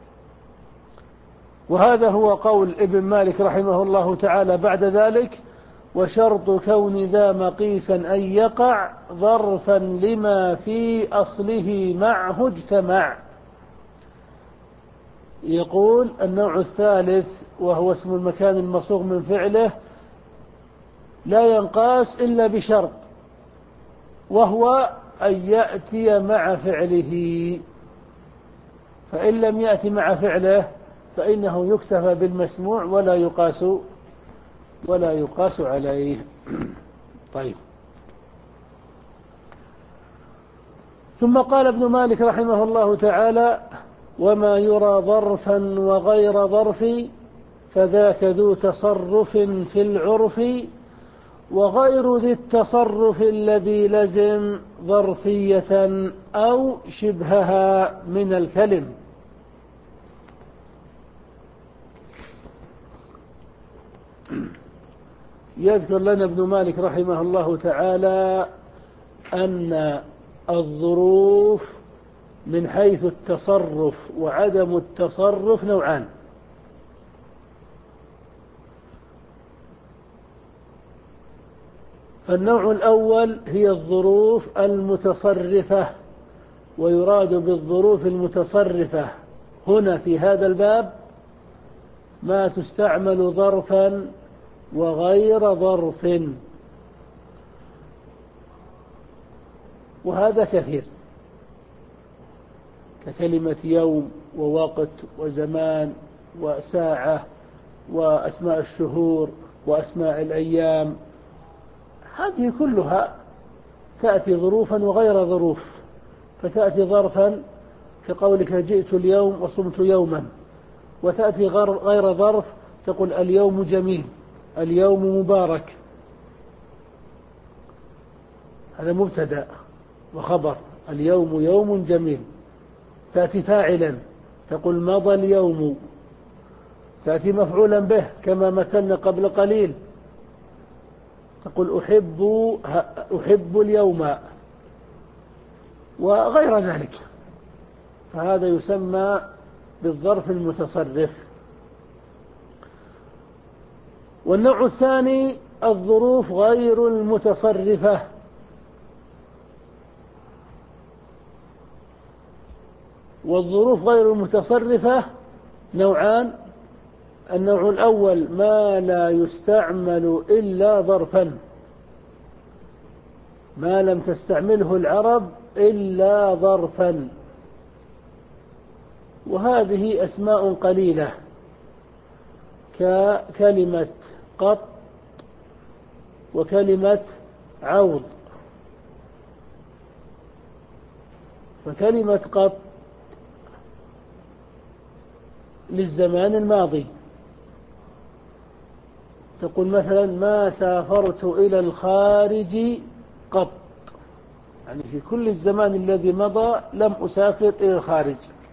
وهذا هو قول ابن مالك رحمه الله تعالى بعد ذلك: وشرط كون ذا مقيسا أن يقع ظرفا لما في أصله معه اجتمع. يقول النوع الثالث وهو اسم المكان المصوغ من فعله لا ينقاس إلا بشرط، وهو أن يأتي مع فعله. فإن لم يأتي مع فعله فإنه يكتفى بالمسموع ولا يقاس ولا يقاس عليه. طيب. ثم قال ابن مالك رحمه الله تعالى: وما يرى ظرفا وغير ظرف فذاك ذو تصرف في العرف، وغير ذي التصرف الذي لزم ظرفية أو شبهها من الكلم. يذكر لنا ابن مالك رحمه الله تعالى أن الظروف من حيث التصرف وعدم التصرف نوعان. النوع الأول هي الظروف المتصرفة، ويراد بالظروف المتصرفة هنا في هذا الباب ما تستعمل ظرفا وغير ظرف، وهذا كثير، ككلمة يوم ووقت وزمان وساعة وأسماء الشهور وأسماء الأيام. هذه كلها تأتي ظروفا وغير ظروف. فتأتي ظرفا كقولك جئت اليوم وصمت يوما، وتأتي غير ظرف تقول اليوم جميل، اليوم مبارك. هذا مبتدأ وخبر، اليوم يوم جميل. تأتي فاعلا تقول مضى اليوم. تأتي مفعولا به كما مثلنا قبل قليل، تقول أحب أحب اليوم، وغير ذلك. فهذا يسمى بالظرف المتصرف. والنوع الثاني الظروف غير المتصرفة، والظروف غير المتصرفة نوعان: النوع الأول ما لا يستعمل إلا ظرفا، ما لم تستعمله العرب إلا ظرفا، وهذه أسماء قليلة ككلمة قط وكلمة عوض. فكلمة قط للزمان الماضي، تقول مثلا ما سافرت إلى الخارج قط، يعني في كل الزمان الذي مضى لم أسافر إلى الخارج.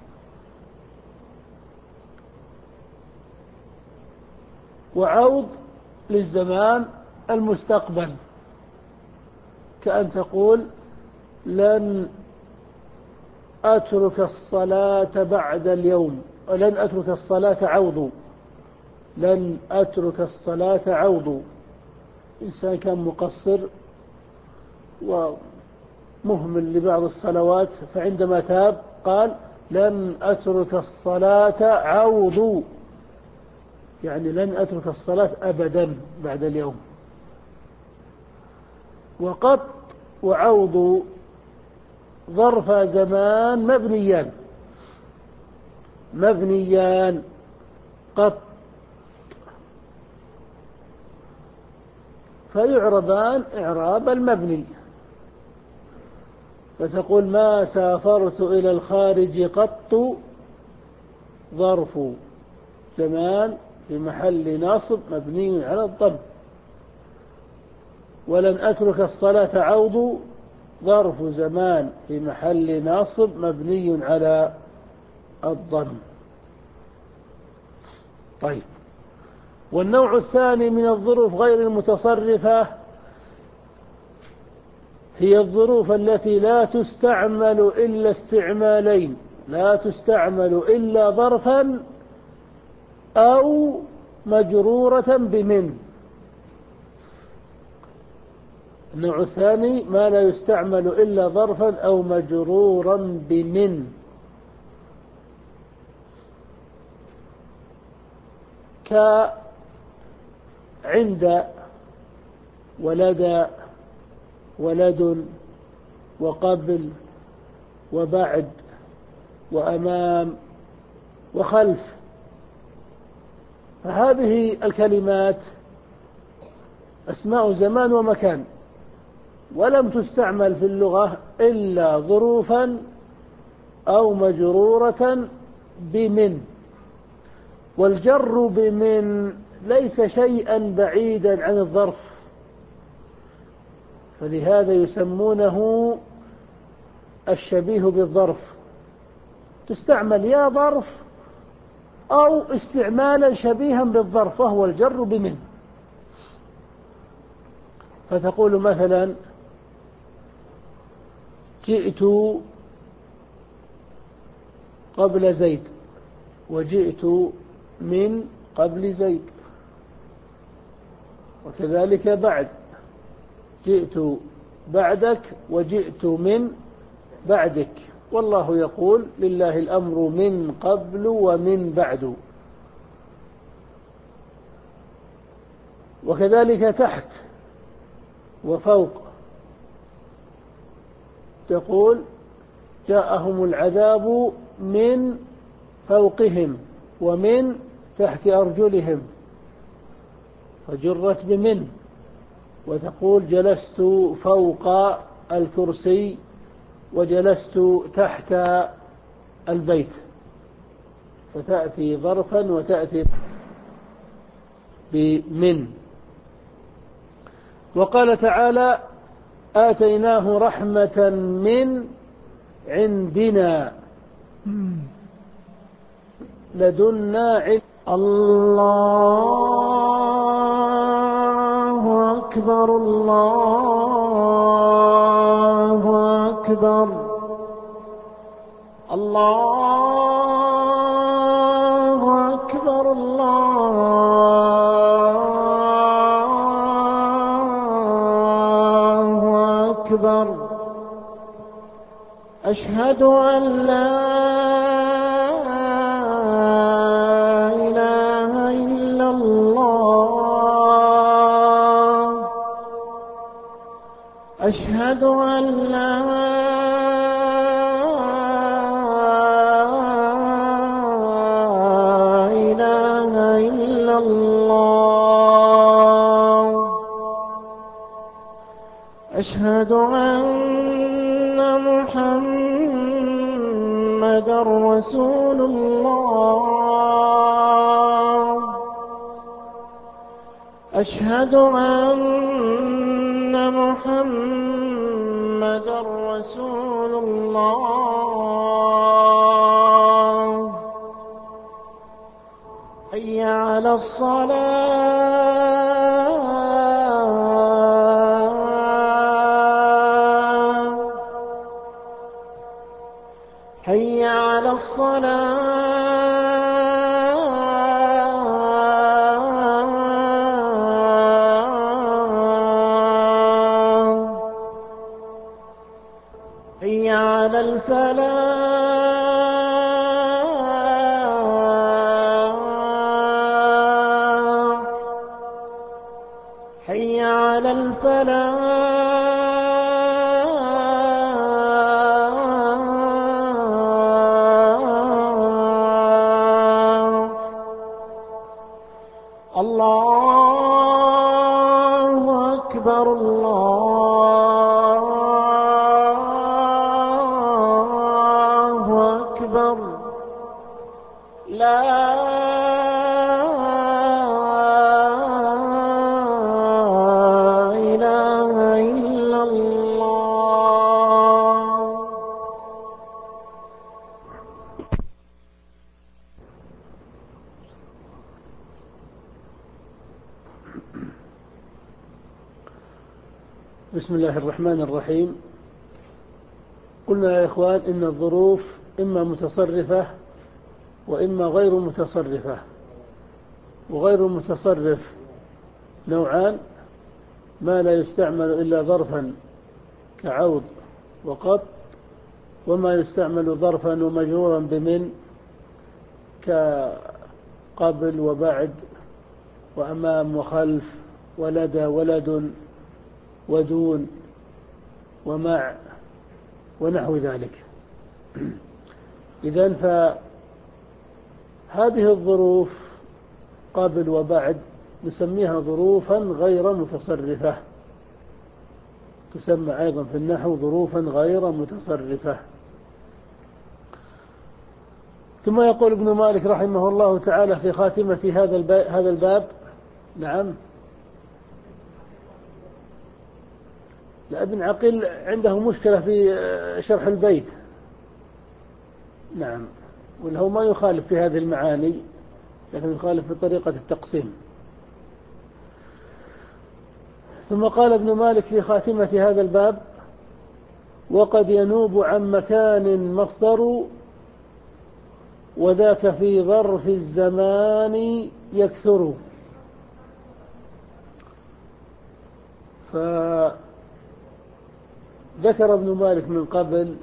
وعوض للزمان المستقبل، كأن تقول لن أترك الصلاة بعد اليوم، ولن أترك الصلاة عوض، لن أترك الصلاة عوض. إنسان كان مقصر ومهمل لبعض الصلوات، فعندما تاب قال لن أترك الصلاة عوض، يعني لن أترك الصلاة أبدا بعد اليوم. وقط وعوض ظرف زمان مبنيان مبنيان قط، فيعربان إعراب المبني. فتقول ما سافرت إلى الخارج قط، ظرف زمان في محل نصب مبني على الضم. ولن أترك الصلاة عوض، ظرف زمان في محل نصب مبني على الضم. طيب، والنوع الثاني من الظروف غير المتصرفة هي الظروف التي لا تستعمل إلا استعمالين، لا تستعمل إلا ظرفا أو مجرورة بمن. النوع الثاني ما لا يستعمل إلا ظرفا أو مجرورا بمن، كعند ولدى ولد وقبل وبعد وأمام وخلف. فهذه الكلمات أسماء زمان ومكان، ولم تستعمل في اللغة إلا ظروفا أو مجرورة بمن. والجر بمن ليس شيئا بعيدا عن الظرف، فلهذا يسمونه الشبيه بالظرف، تستعمل يا ظرف أو استعمالا شبيها بالظرف، وهو الجر بمن. فتقول مثلا جئت قبل زيد، وجئت من قبل زيد، وكذلك بعد، جئت بعدك وجئت من بعدك. والله يقول لله الأمر من قبل ومن بعد. وكذلك تحت وفوق، تقول جاءهم العذاب من فوقهم ومن تحت أرجلهم، فجرت بمن. وتقول جلست فوق الكرسي وجلست تحت البيت، فتأتي ظرفا وتأتي بمن. وقال تعالى آتيناه رحمة من عندنا لدنا علم. الله أكبر الله أكبر الله أكبر الله أكبر. أشهد أن لا إله إلا الله. أشهد أن لا إله إلا الله. أشهد أن محمدًا رسول الله. أشهد أن محمدًا رسول الله. حي على الصلاة. حي على الصلاة. حي على الفلاح. حي على الفلاح. الله أكبر. الله أكبر. لا إله إلا الله. بسم الله الرحمن الرحيم. قلنا يا إخوان إن الظروف إما متصرفة وإما غير متصرفة، وغير المتصرف نوعان: ما لا يستعمل إلا ظرفا كعوض وقط، وما يستعمل ظرفا ومجرورا بمن كقبل وبعد وأمام وخلف ولدى ولد ودون ومع ونحو ذلك. إذن فهذه الظروف قبل وبعد نسميها ظروفا غير متصرفة، تسمى أيضا في النحو ظروفا غير متصرفة. ثم يقول ابن مالك رحمه الله تعالى في خاتمة هذا الباب: نعم. لا، ابن عقيل عنده مشكلة في شرح البيت. نعم، وله ما يخالف في هذه المعاني، لكن يخالف في طريقة التقسيم. ثم قال ابن مالك في خاتمة هذا الباب: وقد ينوب عن مكان مصدر، وذاك في ظرف الزمان يكثر. فذكر ابن مالك من قبل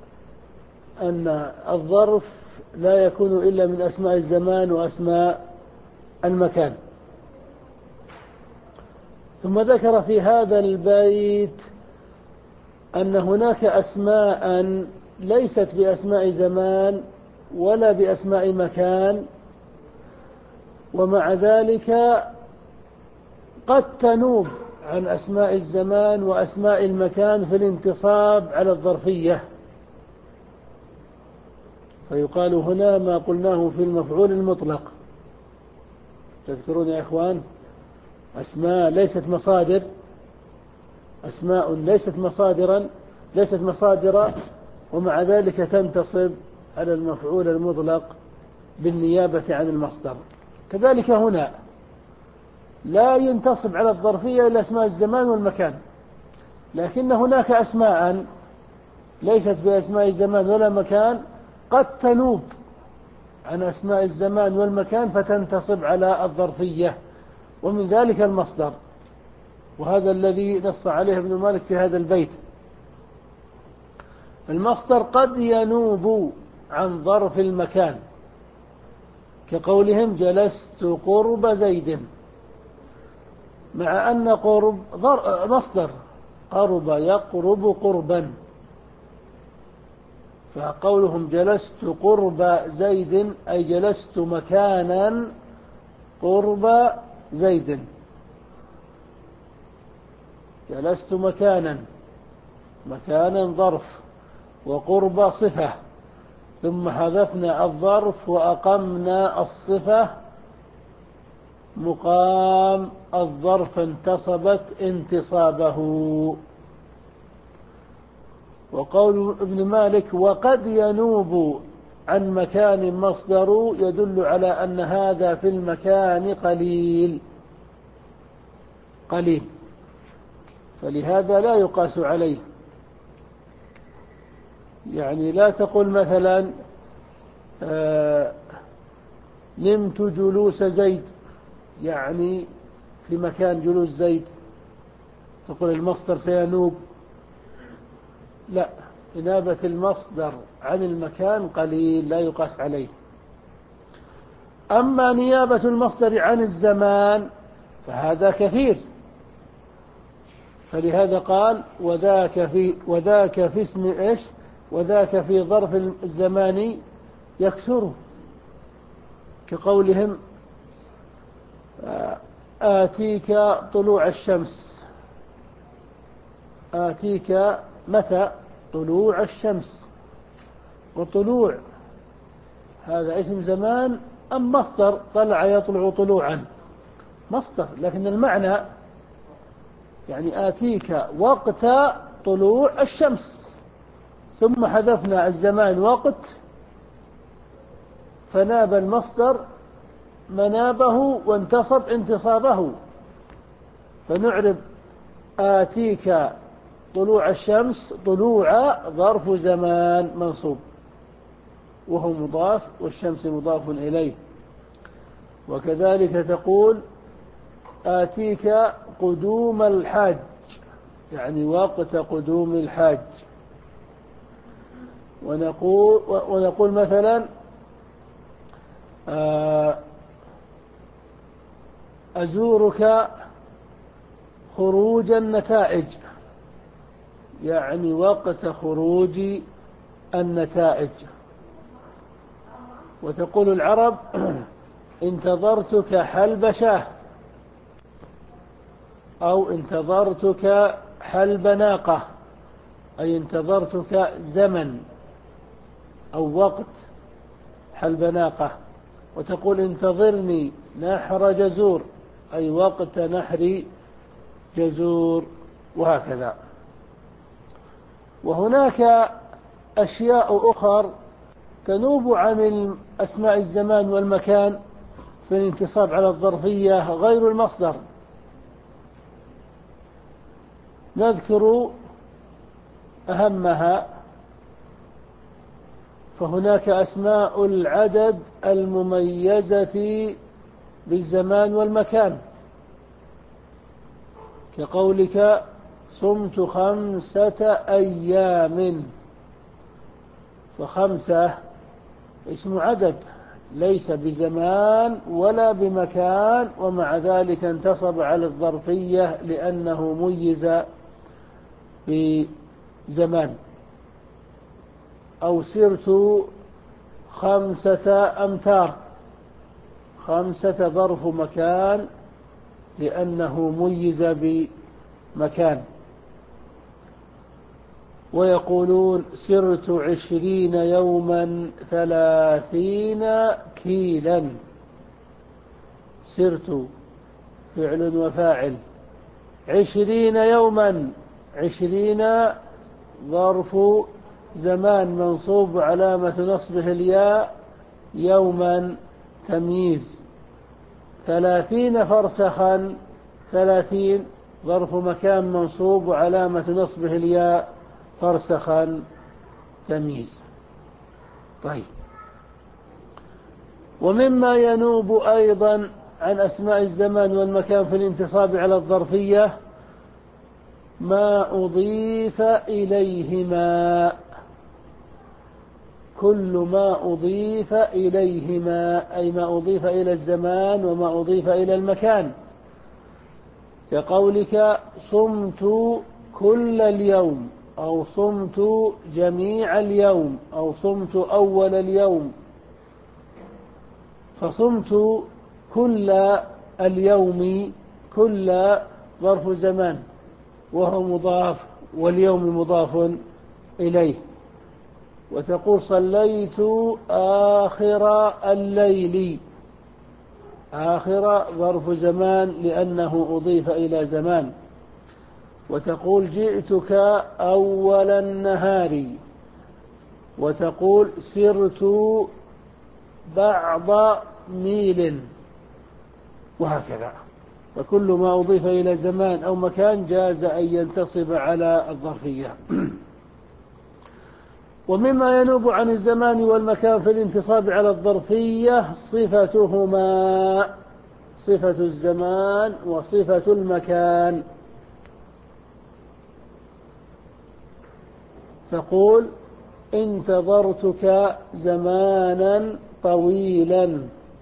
أن الظرف لا يكون إلا من أسماء الزمان وأسماء المكان. ثم ذكر في هذا البيت أن هناك أسماء ليست بأسماء زمان ولا بأسماء مكان، ومع ذلك قد تنوب عن أسماء الزمان وأسماء المكان في الانتصاب على الظرفية. فيقال هنا ما قلناه في المفعول المطلق. تذكرون يا إخوان؟ أسماء ليست مصادر، أسماء ليست مصادرا ليست مصادر ومع ذلك تنتصب على المفعول المطلق بالنيابة عن المصدر. كذلك هنا لا ينتصب على الظرفية إلا أسماء الزمان والمكان، لكن هناك أسماء ليست بأسماء الزمان ولا مكان قد تنوب عن أسماء الزمان والمكان فتنتصب على الظرفية، ومن ذلك المصدر، وهذا الذي نص عليه ابن مالك في هذا البيت. المصدر قد ينوب عن ظرف المكان، كقولهم جلست قرب زيد، مع أن قرب مصدر قرب يقرب قربا، فقولهم جلست قرب زيد أي جلست مكانا قرب زيد، جلست مكانا، مكانا ظرف، وقرب صفة، ثم حذفنا الظرف وأقمنا الصفة مقام الظرف انتصبت انتصابه. وقول ابن مالك وقد ينوب عن مكان مصدر يدل على أن هذا في المكان قليل قليل، فلهذا لا يقاس عليه. يعني لا تقول مثلا آه نمت جلوس زيد، يعني في مكان جلوس زيد، تقول المصدر سينوب، لا، إنابة المصدر عن المكان قليل لا يقاس عليه. أما نيابة المصدر عن الزمان فهذا كثير، فلهذا قال وذاك في وذاك في اسم إيش وذاك في ظرف الزمان يكثر، كقولهم آتيك طلوع الشمس، آتيك متى؟ طلوع الشمس. وطلوع هذا اسم زمان أم مصدر؟ طلع يطلع طلوعا، مصدر، لكن المعنى يعني آتيك وقت طلوع الشمس، ثم حذفنا الزمان وقت، فناب المصدر منابه وانتصب انتصابه، فنعرب آتيك طلوع الشمس طلوع ظرف زمان منصوب وهو مضاف والشمس مضاف إليه. وكذلك تقول آتيك قدوم الحاج، يعني وقت قدوم الحاج. ونقول, ونقول مثلا أزورك خروج النتائج، يعني وقت خروج النتائج. وتقول العرب انتظرتك حلب شاه، أو انتظرتك حلب ناقة، أي انتظرتك زمن أو وقت حلب ناقة. وتقول انتظرني نحر جزور، أي وقت نحر جزور، وهكذا. وهناك أشياء أخر تنوب عن أسماء الزمان والمكان في الانتصاب على الظرفية غير المصدر. نذكر أهمها، فهناك أسماء العدد المميزة بالزمان والمكان، كقولك صمت خمسة أيام، فخمسة اسم عدد ليس بزمان ولا بمكان، ومع ذلك انتصب على الظرفية لأنه ميز بزمان. أو سرت خمسة أمتار، خمسة ظرف مكان لأنه ميز بمكان. ويقولون سرت عشرين يوما ثلاثين كيلا، سرت فعل وفاعل، عشرين يوما، عشرين ظرف زمان منصوب علامة نصبه الياء، يوما تمييز، ثلاثين فرسخا، ثلاثين ظرف مكان منصوب علامة نصبه الياء، فرسخا تمييز. طيب، ومما ينوب أيضا عن أسماء الزمان والمكان في الانتصاب على الظرفية ما أضيف إليهما، كل ما أضيف إليهما، أي ما أضيف إلى الزمان وما أضيف إلى المكان، كقولك صمت كل اليوم، أو صمت جميع اليوم، أو صمت أول اليوم. فصمت كل اليوم، كل ظرف زمان وهو مضاف، واليوم مضاف إليه. وتقول صليت آخر الليل، آخر ظرف زمان لأنه أضيف إلى زمان. وتقول جئتك أول النهار، وتقول سرت بعض ميل، وهكذا. فكل ما أضيف إلى زمان أو مكان جاز أن ينتصب على الظرفية. ومما ينوب عن الزمان والمكان في الانتصاب على الظرفية صفتهما، صفة الزمان وصفة المكان. تقول انتظرتك زمانا طويلا،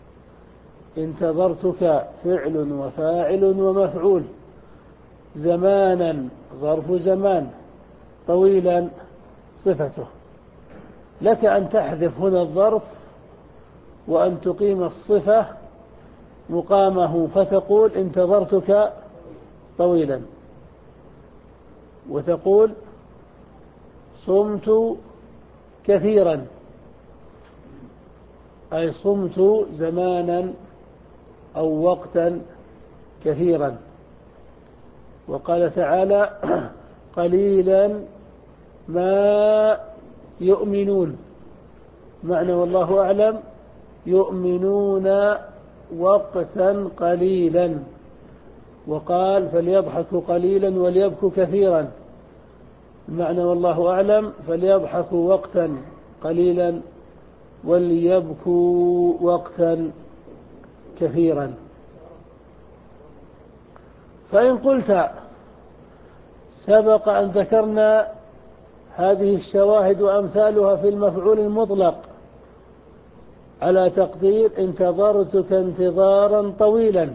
انتظرتك فعل وفاعل ومفعول، زمانا ظرف زمان، طويلا صفته. لك أن تحذف هنا الظرف وأن تقيم الصفة مقامه، فتقول انتظرتك طويلا، وتقول صمت كثيرا، أي صمت زمانا أو وقتا كثيرا. وقال تعالى قليلا ما يؤمنون، معنى والله أعلم يؤمنون وقتا قليلا. وقال فليضحكوا قليلا وليبكوا كثيرا، المعنى والله أعلم فليضحكوا وقتا قليلا وليبكوا وقتا كثيرا. فإن قلت سبق أن ذكرنا هذه الشواهد وأمثالها في المفعول المطلق على تقدير انتظرتك انتظارا طويلا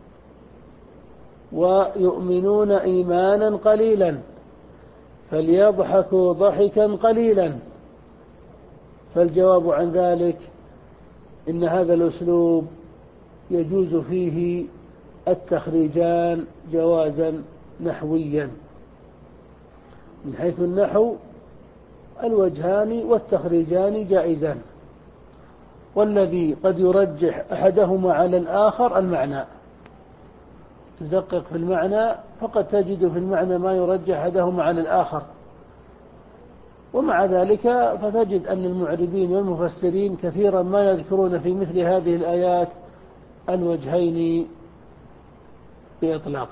ويؤمنون إيمانا قليلا فليضحكوا ضحكا قليلا، فالجواب عن ذلك إن هذا الأسلوب يجوز فيه التخريجان جوازا نحويا. من حيث النحو الوجهان والتخريجان جائزان، والذي قد يرجح أحدهما على الآخر المعنى. تدقق في المعنى فقد تجد في المعنى ما يرجح أحدهما على الآخر، ومع ذلك فتجد أن المعربين والمفسرين كثيرا ما يذكرون في مثل هذه الآيات الوجهين بإطلاق.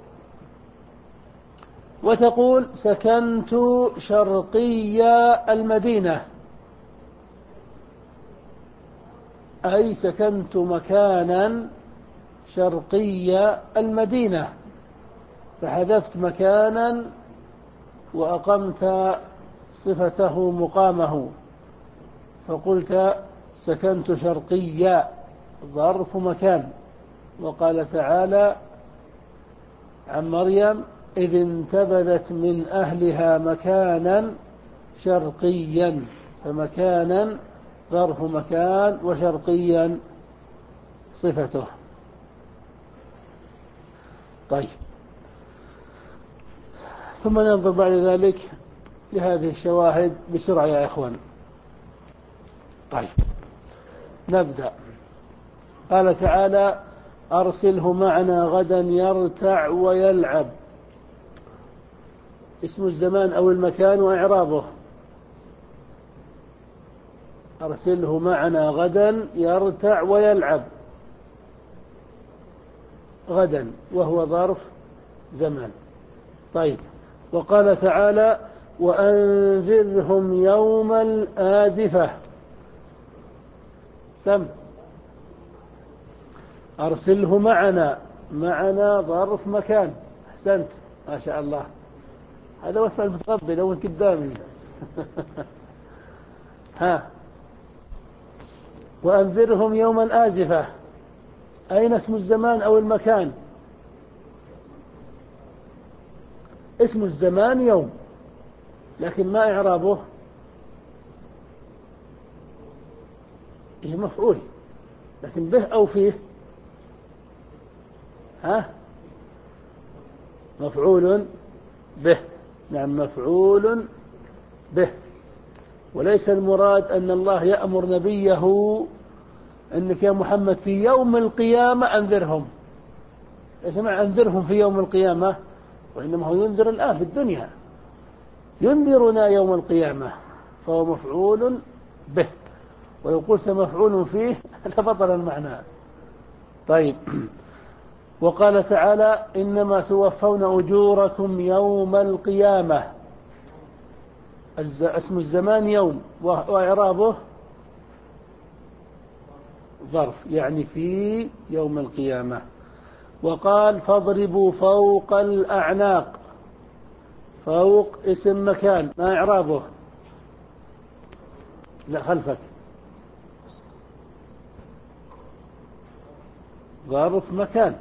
وتقول سكنت شرقي المدينة، أي سكنت مكانا شرقي المدينة، فحذفت مكانا وأقمت صفته مقامه، فقلت سكنت شرقي ظرف مكان. وقال تعالى عن مريم إذ انتبذت من أهلها مكانا شرقيا، فمكانا ظرف مكان وشرقيا صفته. طيب، ثم ننظر بعد ذلك لهذه الشواهد بسرعة يا إخوان. طيب نبدأ. قال تعالى أرسله معنا غدا يرتع ويلعب، اسم الزمان أو المكان وإعرابه. أرسله معنا غدا يرتع ويلعب، غدا وهو ظرف زمان. طيب، وقال تعالى وأنذرهم يوم الآزفة، سم أرسله معنا، معنا ظرف مكان. أحسنت ما شاء الله، هذا واسمع المتقبل أول قدامي. ها، وأنذرهم يوم الآزفة، أين اسم الزمان أو المكان؟ اسم الزمان يوم، لكن ما إعرابه؟ إيه مفعول، لكن به أو فيه؟ ها، مفعول به. نعم، مفعول به. وليس المراد أن الله يأمر نبيه أنك يا محمد في يوم القيامة أنذرهم. اسمع، أنذرهم في يوم القيامة، وإنما هو ينذر الآن في الدنيا، ينذرنا يوم القيامة، فهو مفعول به. ولو قلت مفعول فيه لبطل المعنى. طيب، وقال تعالى إنما توفون أجوركم يوم القيامة. اسم الزمان يوم، وإعرابه ظرف، يعني في يوم القيامة. وقال فاضربوا فوق الأعناق. فوق اسم مكان، ما إعرابه؟ لا، خلفك. ظرف مكان.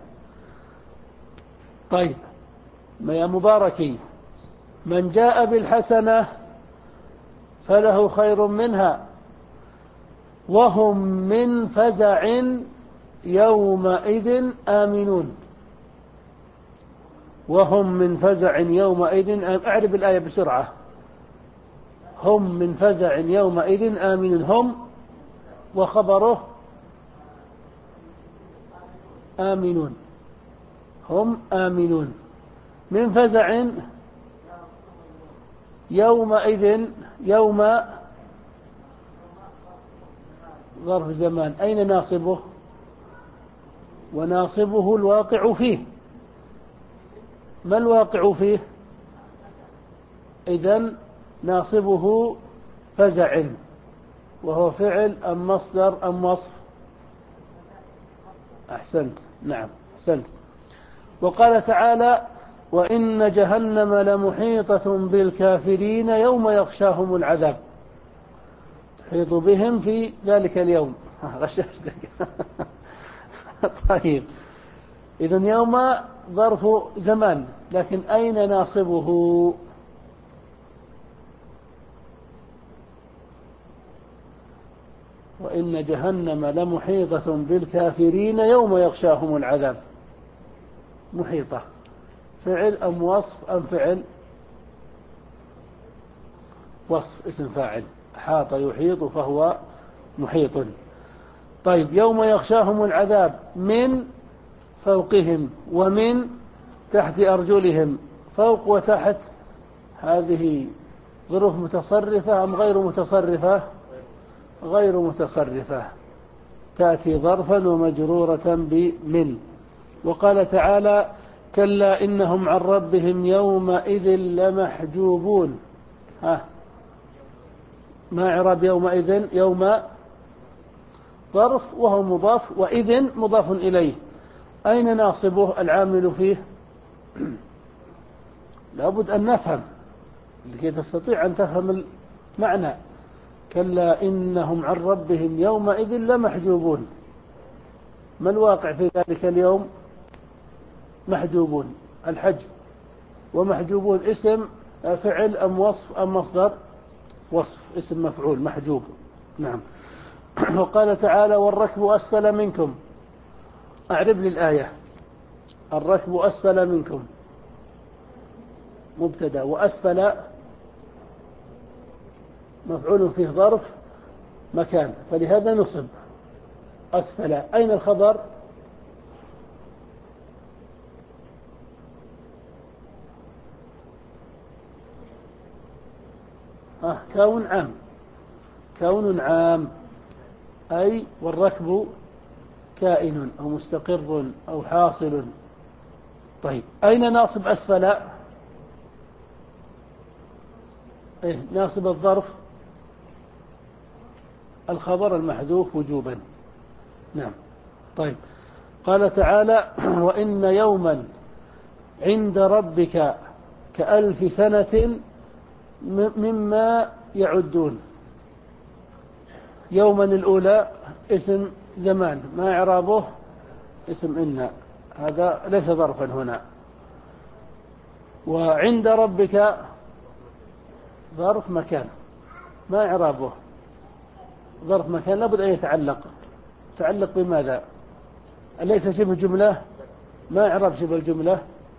طيب، ما يا مباركي، من جاء بالحسنة فله خير منها وهم من فزع يومئذ آمنون. وهم من فزع يومئذ، أعرب الآية بسرعة. هم من فزع يومئذ آمنون، هم وخبره آمنون، هم آمنون. من فزع يومئذ، يوم ظرف زمان، أين ناصبه؟ وناصبه الواقع فيه. ما الواقع فيه؟ إذن ناصبه فزع، وهو فعل أم مصدر أم وصف؟ أحسنت، نعم أحسنت. وقال تعالى وإن جهنم لمحيطة بالكافرين يوم يغشاهم العذاب. تحيط بهم في ذلك اليوم. غششتك. طيب، إذن يوم ظرف زمان، لكن أين ناصبه؟ وإن جهنم لمحيطة بالكافرين يوم يغشاهم العذاب. محيطة فعل أم وصف أم فعل؟ وصف، اسم فاعل. حاط يحيط فهو محيط. طيب، يوم يغشاهم العذاب من فوقهم ومن تحت أرجلهم. فوق وتحت هذه ظروف متصرفة أم غير متصرفة؟ غير متصرفة، تأتي ظرفا ومجرورة بمن. وقال تعالى كلا إنهم عن ربهم يومئذ لمحجوبون. ها، ما إعراب يومئذ؟ يوم ظرف وهو مضاف، وإذن مضاف إليه. أين ناصبه العامل فيه؟ لابد أن نفهم لكي تستطيع أن تفهم المعنى. كلا إنهم عن ربهم يومئذ لمحجوبون. ما الواقع في ذلك اليوم؟ محجوبون، الحجب. ومحجوبون اسم فعل أم وصف أم مصدر؟ وصف، اسم مفعول محجوب. نعم. وقال تعالى والركب أسفل منكم. أعرب لي الآية. الركب أسفل منكم مبتدأ، وأسفل مفعول فيه ظرف مكان، فلهذا نصب أسفل. أين الخبر؟ آه كون عام، كون عام، أي والركب كائن أو مستقر أو حاصل. طيب، أين ناصب أسفل؟ إيه ناصب الظرف؟ الخبر المحذوف وجوبا. نعم. طيب، قال تعالى وإن يوما عند ربك كألف سنة مما يعدون. يوما الأولى اسم زمان، ما إعرابه؟ اسم إن، هذا ليس ظرفا هنا. وعند ربك ظرف مكان، ما إعرابه؟ ظرف مكان لابد أن يتعلق. تعلق بماذا؟ أليس شبه جملة؟ ما إعراب شبه الجملة؟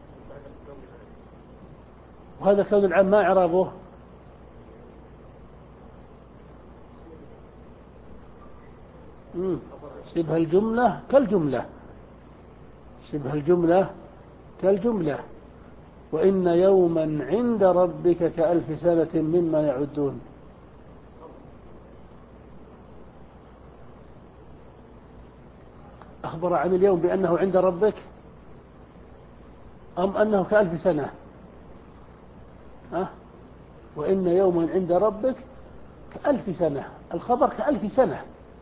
وهذا كون العام ما إعرابه؟ مم. شبه الجملة كالجملة، شبه الجملة كالجملة. وإن يوما عند ربك كألف سنة مما يعدون. أخبر عن اليوم بأنه عند ربك أم أنه كألف سنة؟ أه؟ وإن يوما عند ربك كألف سنة، الخبر كألف سنة،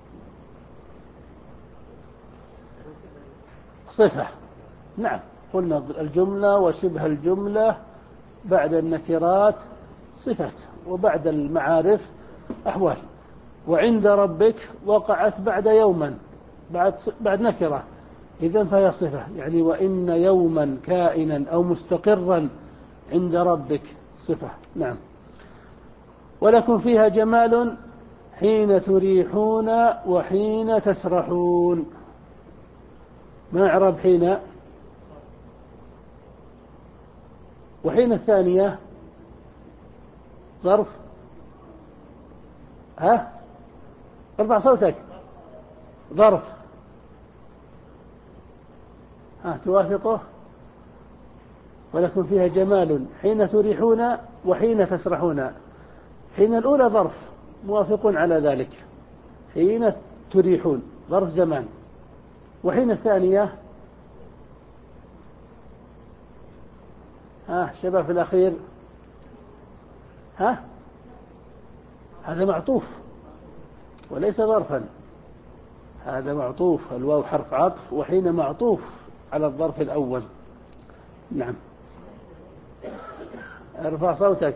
صفة. نعم، قلنا الجملة وشبه الجملة بعد النكرات صفة، وبعد المعارف أحوال. وعند ربك وقعت بعد يوما، بعد بعد نكرة، إذن فهي صفة. يعني وإن يوما كائنا أو مستقرا عند ربك صفة. نعم. ولكم فيها جمال حين تريحون وحين تسرحون. ما إعراب حين؟ وحين الثانية ظرف. ها؟ ارفع صوتك. ظرف. ها توافقه؟ ولكم فيها جمال حين تريحون وحين تسرحون. حين الأولى ظرف، موافقون على ذلك. حين تريحون ظرف زمان. وحين الثانية ها شباب في الأخير، ها هذا معطوف وليس ظرفا، هذا معطوف، الواو حرف عطف، وحين معطوف على الظرف الأول. نعم. ارفع صوتك.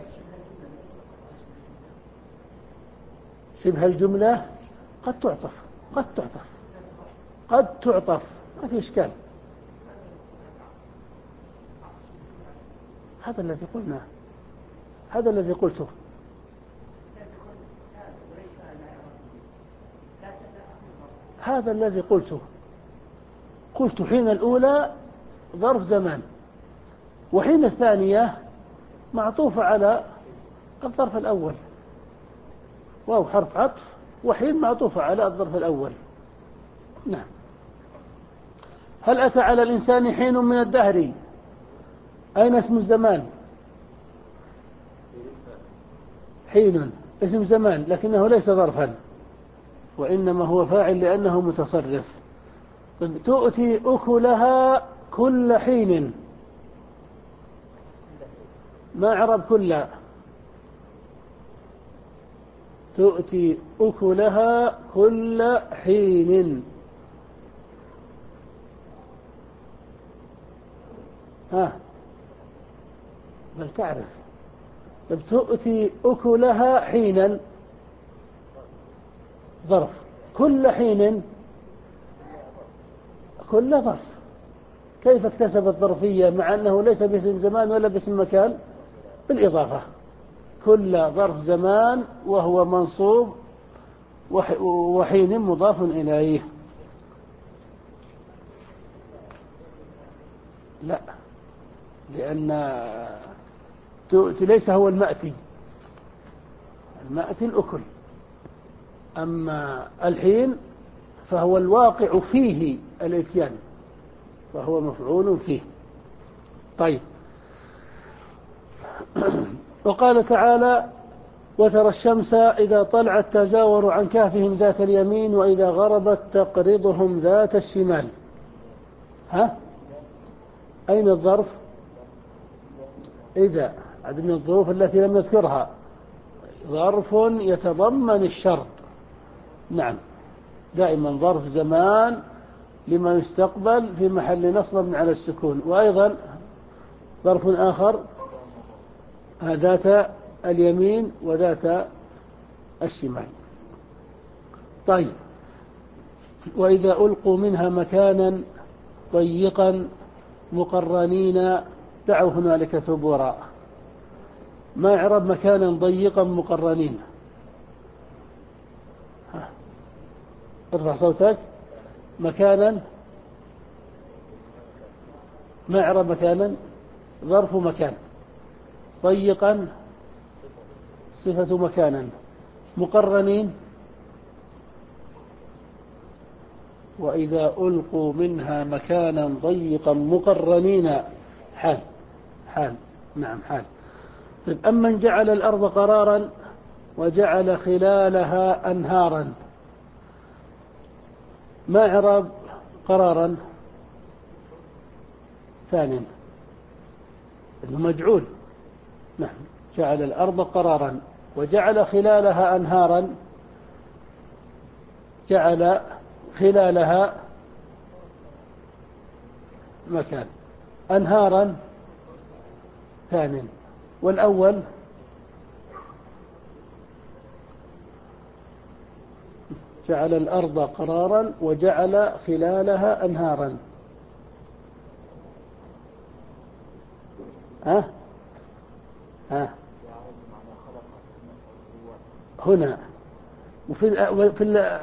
شبه الجملة قد تعطف، قد تعطف، قد تعطف، ما في إشكال. هذا الذي قلناه، هذا الذي قلته. هذا الذي قلته قلت حين الأولى ظرف زمان، وحين الثانية معطوفة على الظرف الأول، واو حرف عطف، وحين معطوفة على الظرف الأول. نعم. هل أتى على الإنسان حين من الدهر؟ أين اسم الزمان؟ حين اسم زمان لكنه ليس ظرفا، وإنما هو فاعل لأنه متصرف. طيب تؤتي أكلها كل حين، ما عرب كل؟ تؤتي أكلها كل حين. ها بل تعرف. طيب تؤتي أكلها حينا ظرف، كل حين كل ظرف. كيف اكتسب الظرفية مع أنه ليس باسم زمان ولا باسم مكان؟ بالإضافة. كل ظرف زمان وهو منصوب، وحين مضاف إليه. لا، لأن تؤتي ليس هو المأتي، المأتي الأكل. أما الحين فهو الواقع فيه الإتيان، فهو مفعول فيه. طيب. وقال تعالى: وترى الشمس إذا طلعت تزاور عن كهفهم ذات اليمين وإذا غربت تقرضهم ذات الشمال. ها أين الظرف؟ إذا عد من الظروف التي لم نذكرها، ظرف يتضمن الشرط. نعم، دائما ظرف زمان لما يستقبل في محل نصب على السكون. وأيضا ظرف آخر ذات اليمين وذات الشمال. طيب، وإذا ألقوا منها مكانا ضيقا مقرنين دعوا هنالك ثبورا. ما إعراب مكانا ضيقا مقرنين؟ ها. ارفع صوتك. مكانا، ما إعراب مكانا؟ ظرف مكان. ضيقا صفة مكانا. مقرنين، وإذا ألقوا منها مكانا ضيقا مقرنين حال حال نعم حال. طيب، أمن جعل الأرض قرارا وجعل خلالها أنهارا. ما إعراب قرارا؟ ثانيا إنه مجعول. نعم، جعل الأرض قرارا وجعل خلالها أنهارا. جعل خلالها مكان. أنهارا ثانيا. والأول جعل الأرض قرارا وجعل خلالها أنهارا. ها ها هنا وفي في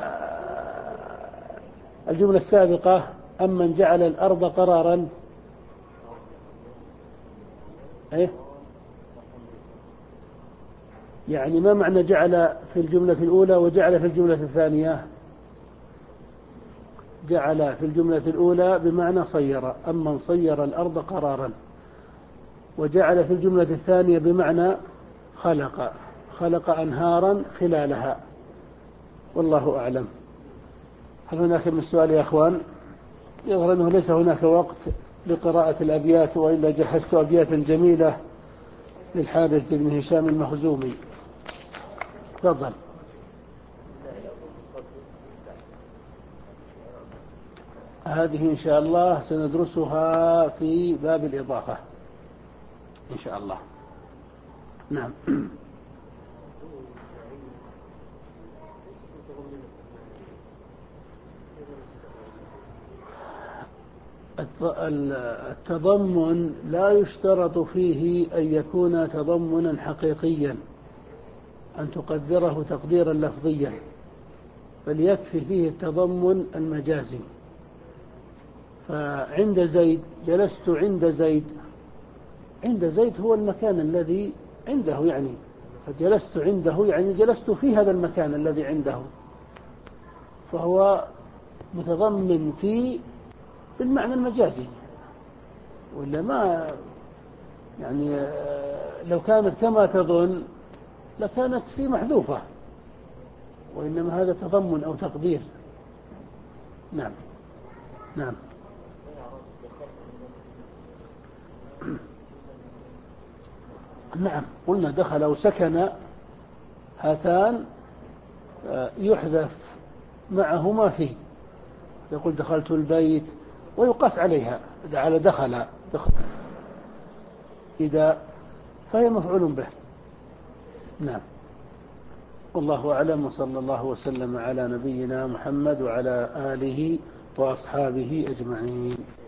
الجملة السابقة أمن جعل الأرض قرارا. إيه؟ يعني ما معنى جعل في الجملة الأولى وجعل في الجملة الثانية؟ جعل في الجملة الأولى بمعنى صير، أمن صير الأرض قرارا. وجعل في الجملة الثانية بمعنى خلق خلق أنهارا خلالها. والله أعلم. هل هناك من السؤال يا أخوان؟ يظهر أنه ليس هناك وقت لقراءة الأبيات، وإلا جهزت أبياتا جميلة للحارث بن هشام المخزومي. تفضل. هذه إن شاء الله سندرسها في باب الإضافة إن شاء الله. نعم. التضمن لا يشترط فيه أن يكون تضمنا حقيقيا، أن تقدره تقديرا لفظيا، بل يكفي فيه التضمن المجازي. فعند زيد جلست عند زيد، عند زيد هو المكان الذي عنده، يعني فجلست عنده يعني جلست في هذا المكان الذي عنده، فهو متضمن فيه بالمعنى المجازي. ولا ما يعني لو كانت كما تظن لكانت في محذوفة، وإنما هذا تضمن أو تقدير. نعم نعم. نعم، قلنا دخل أو سكن هاتان يحذف معهما فيه. يقول دخلت البيت ويقاس عليها على دخل دخل إذا فهي مفعول به. نعم. والله أعلم، وصلى الله وسلم على نبينا محمد وعلى آله وأصحابه أجمعين.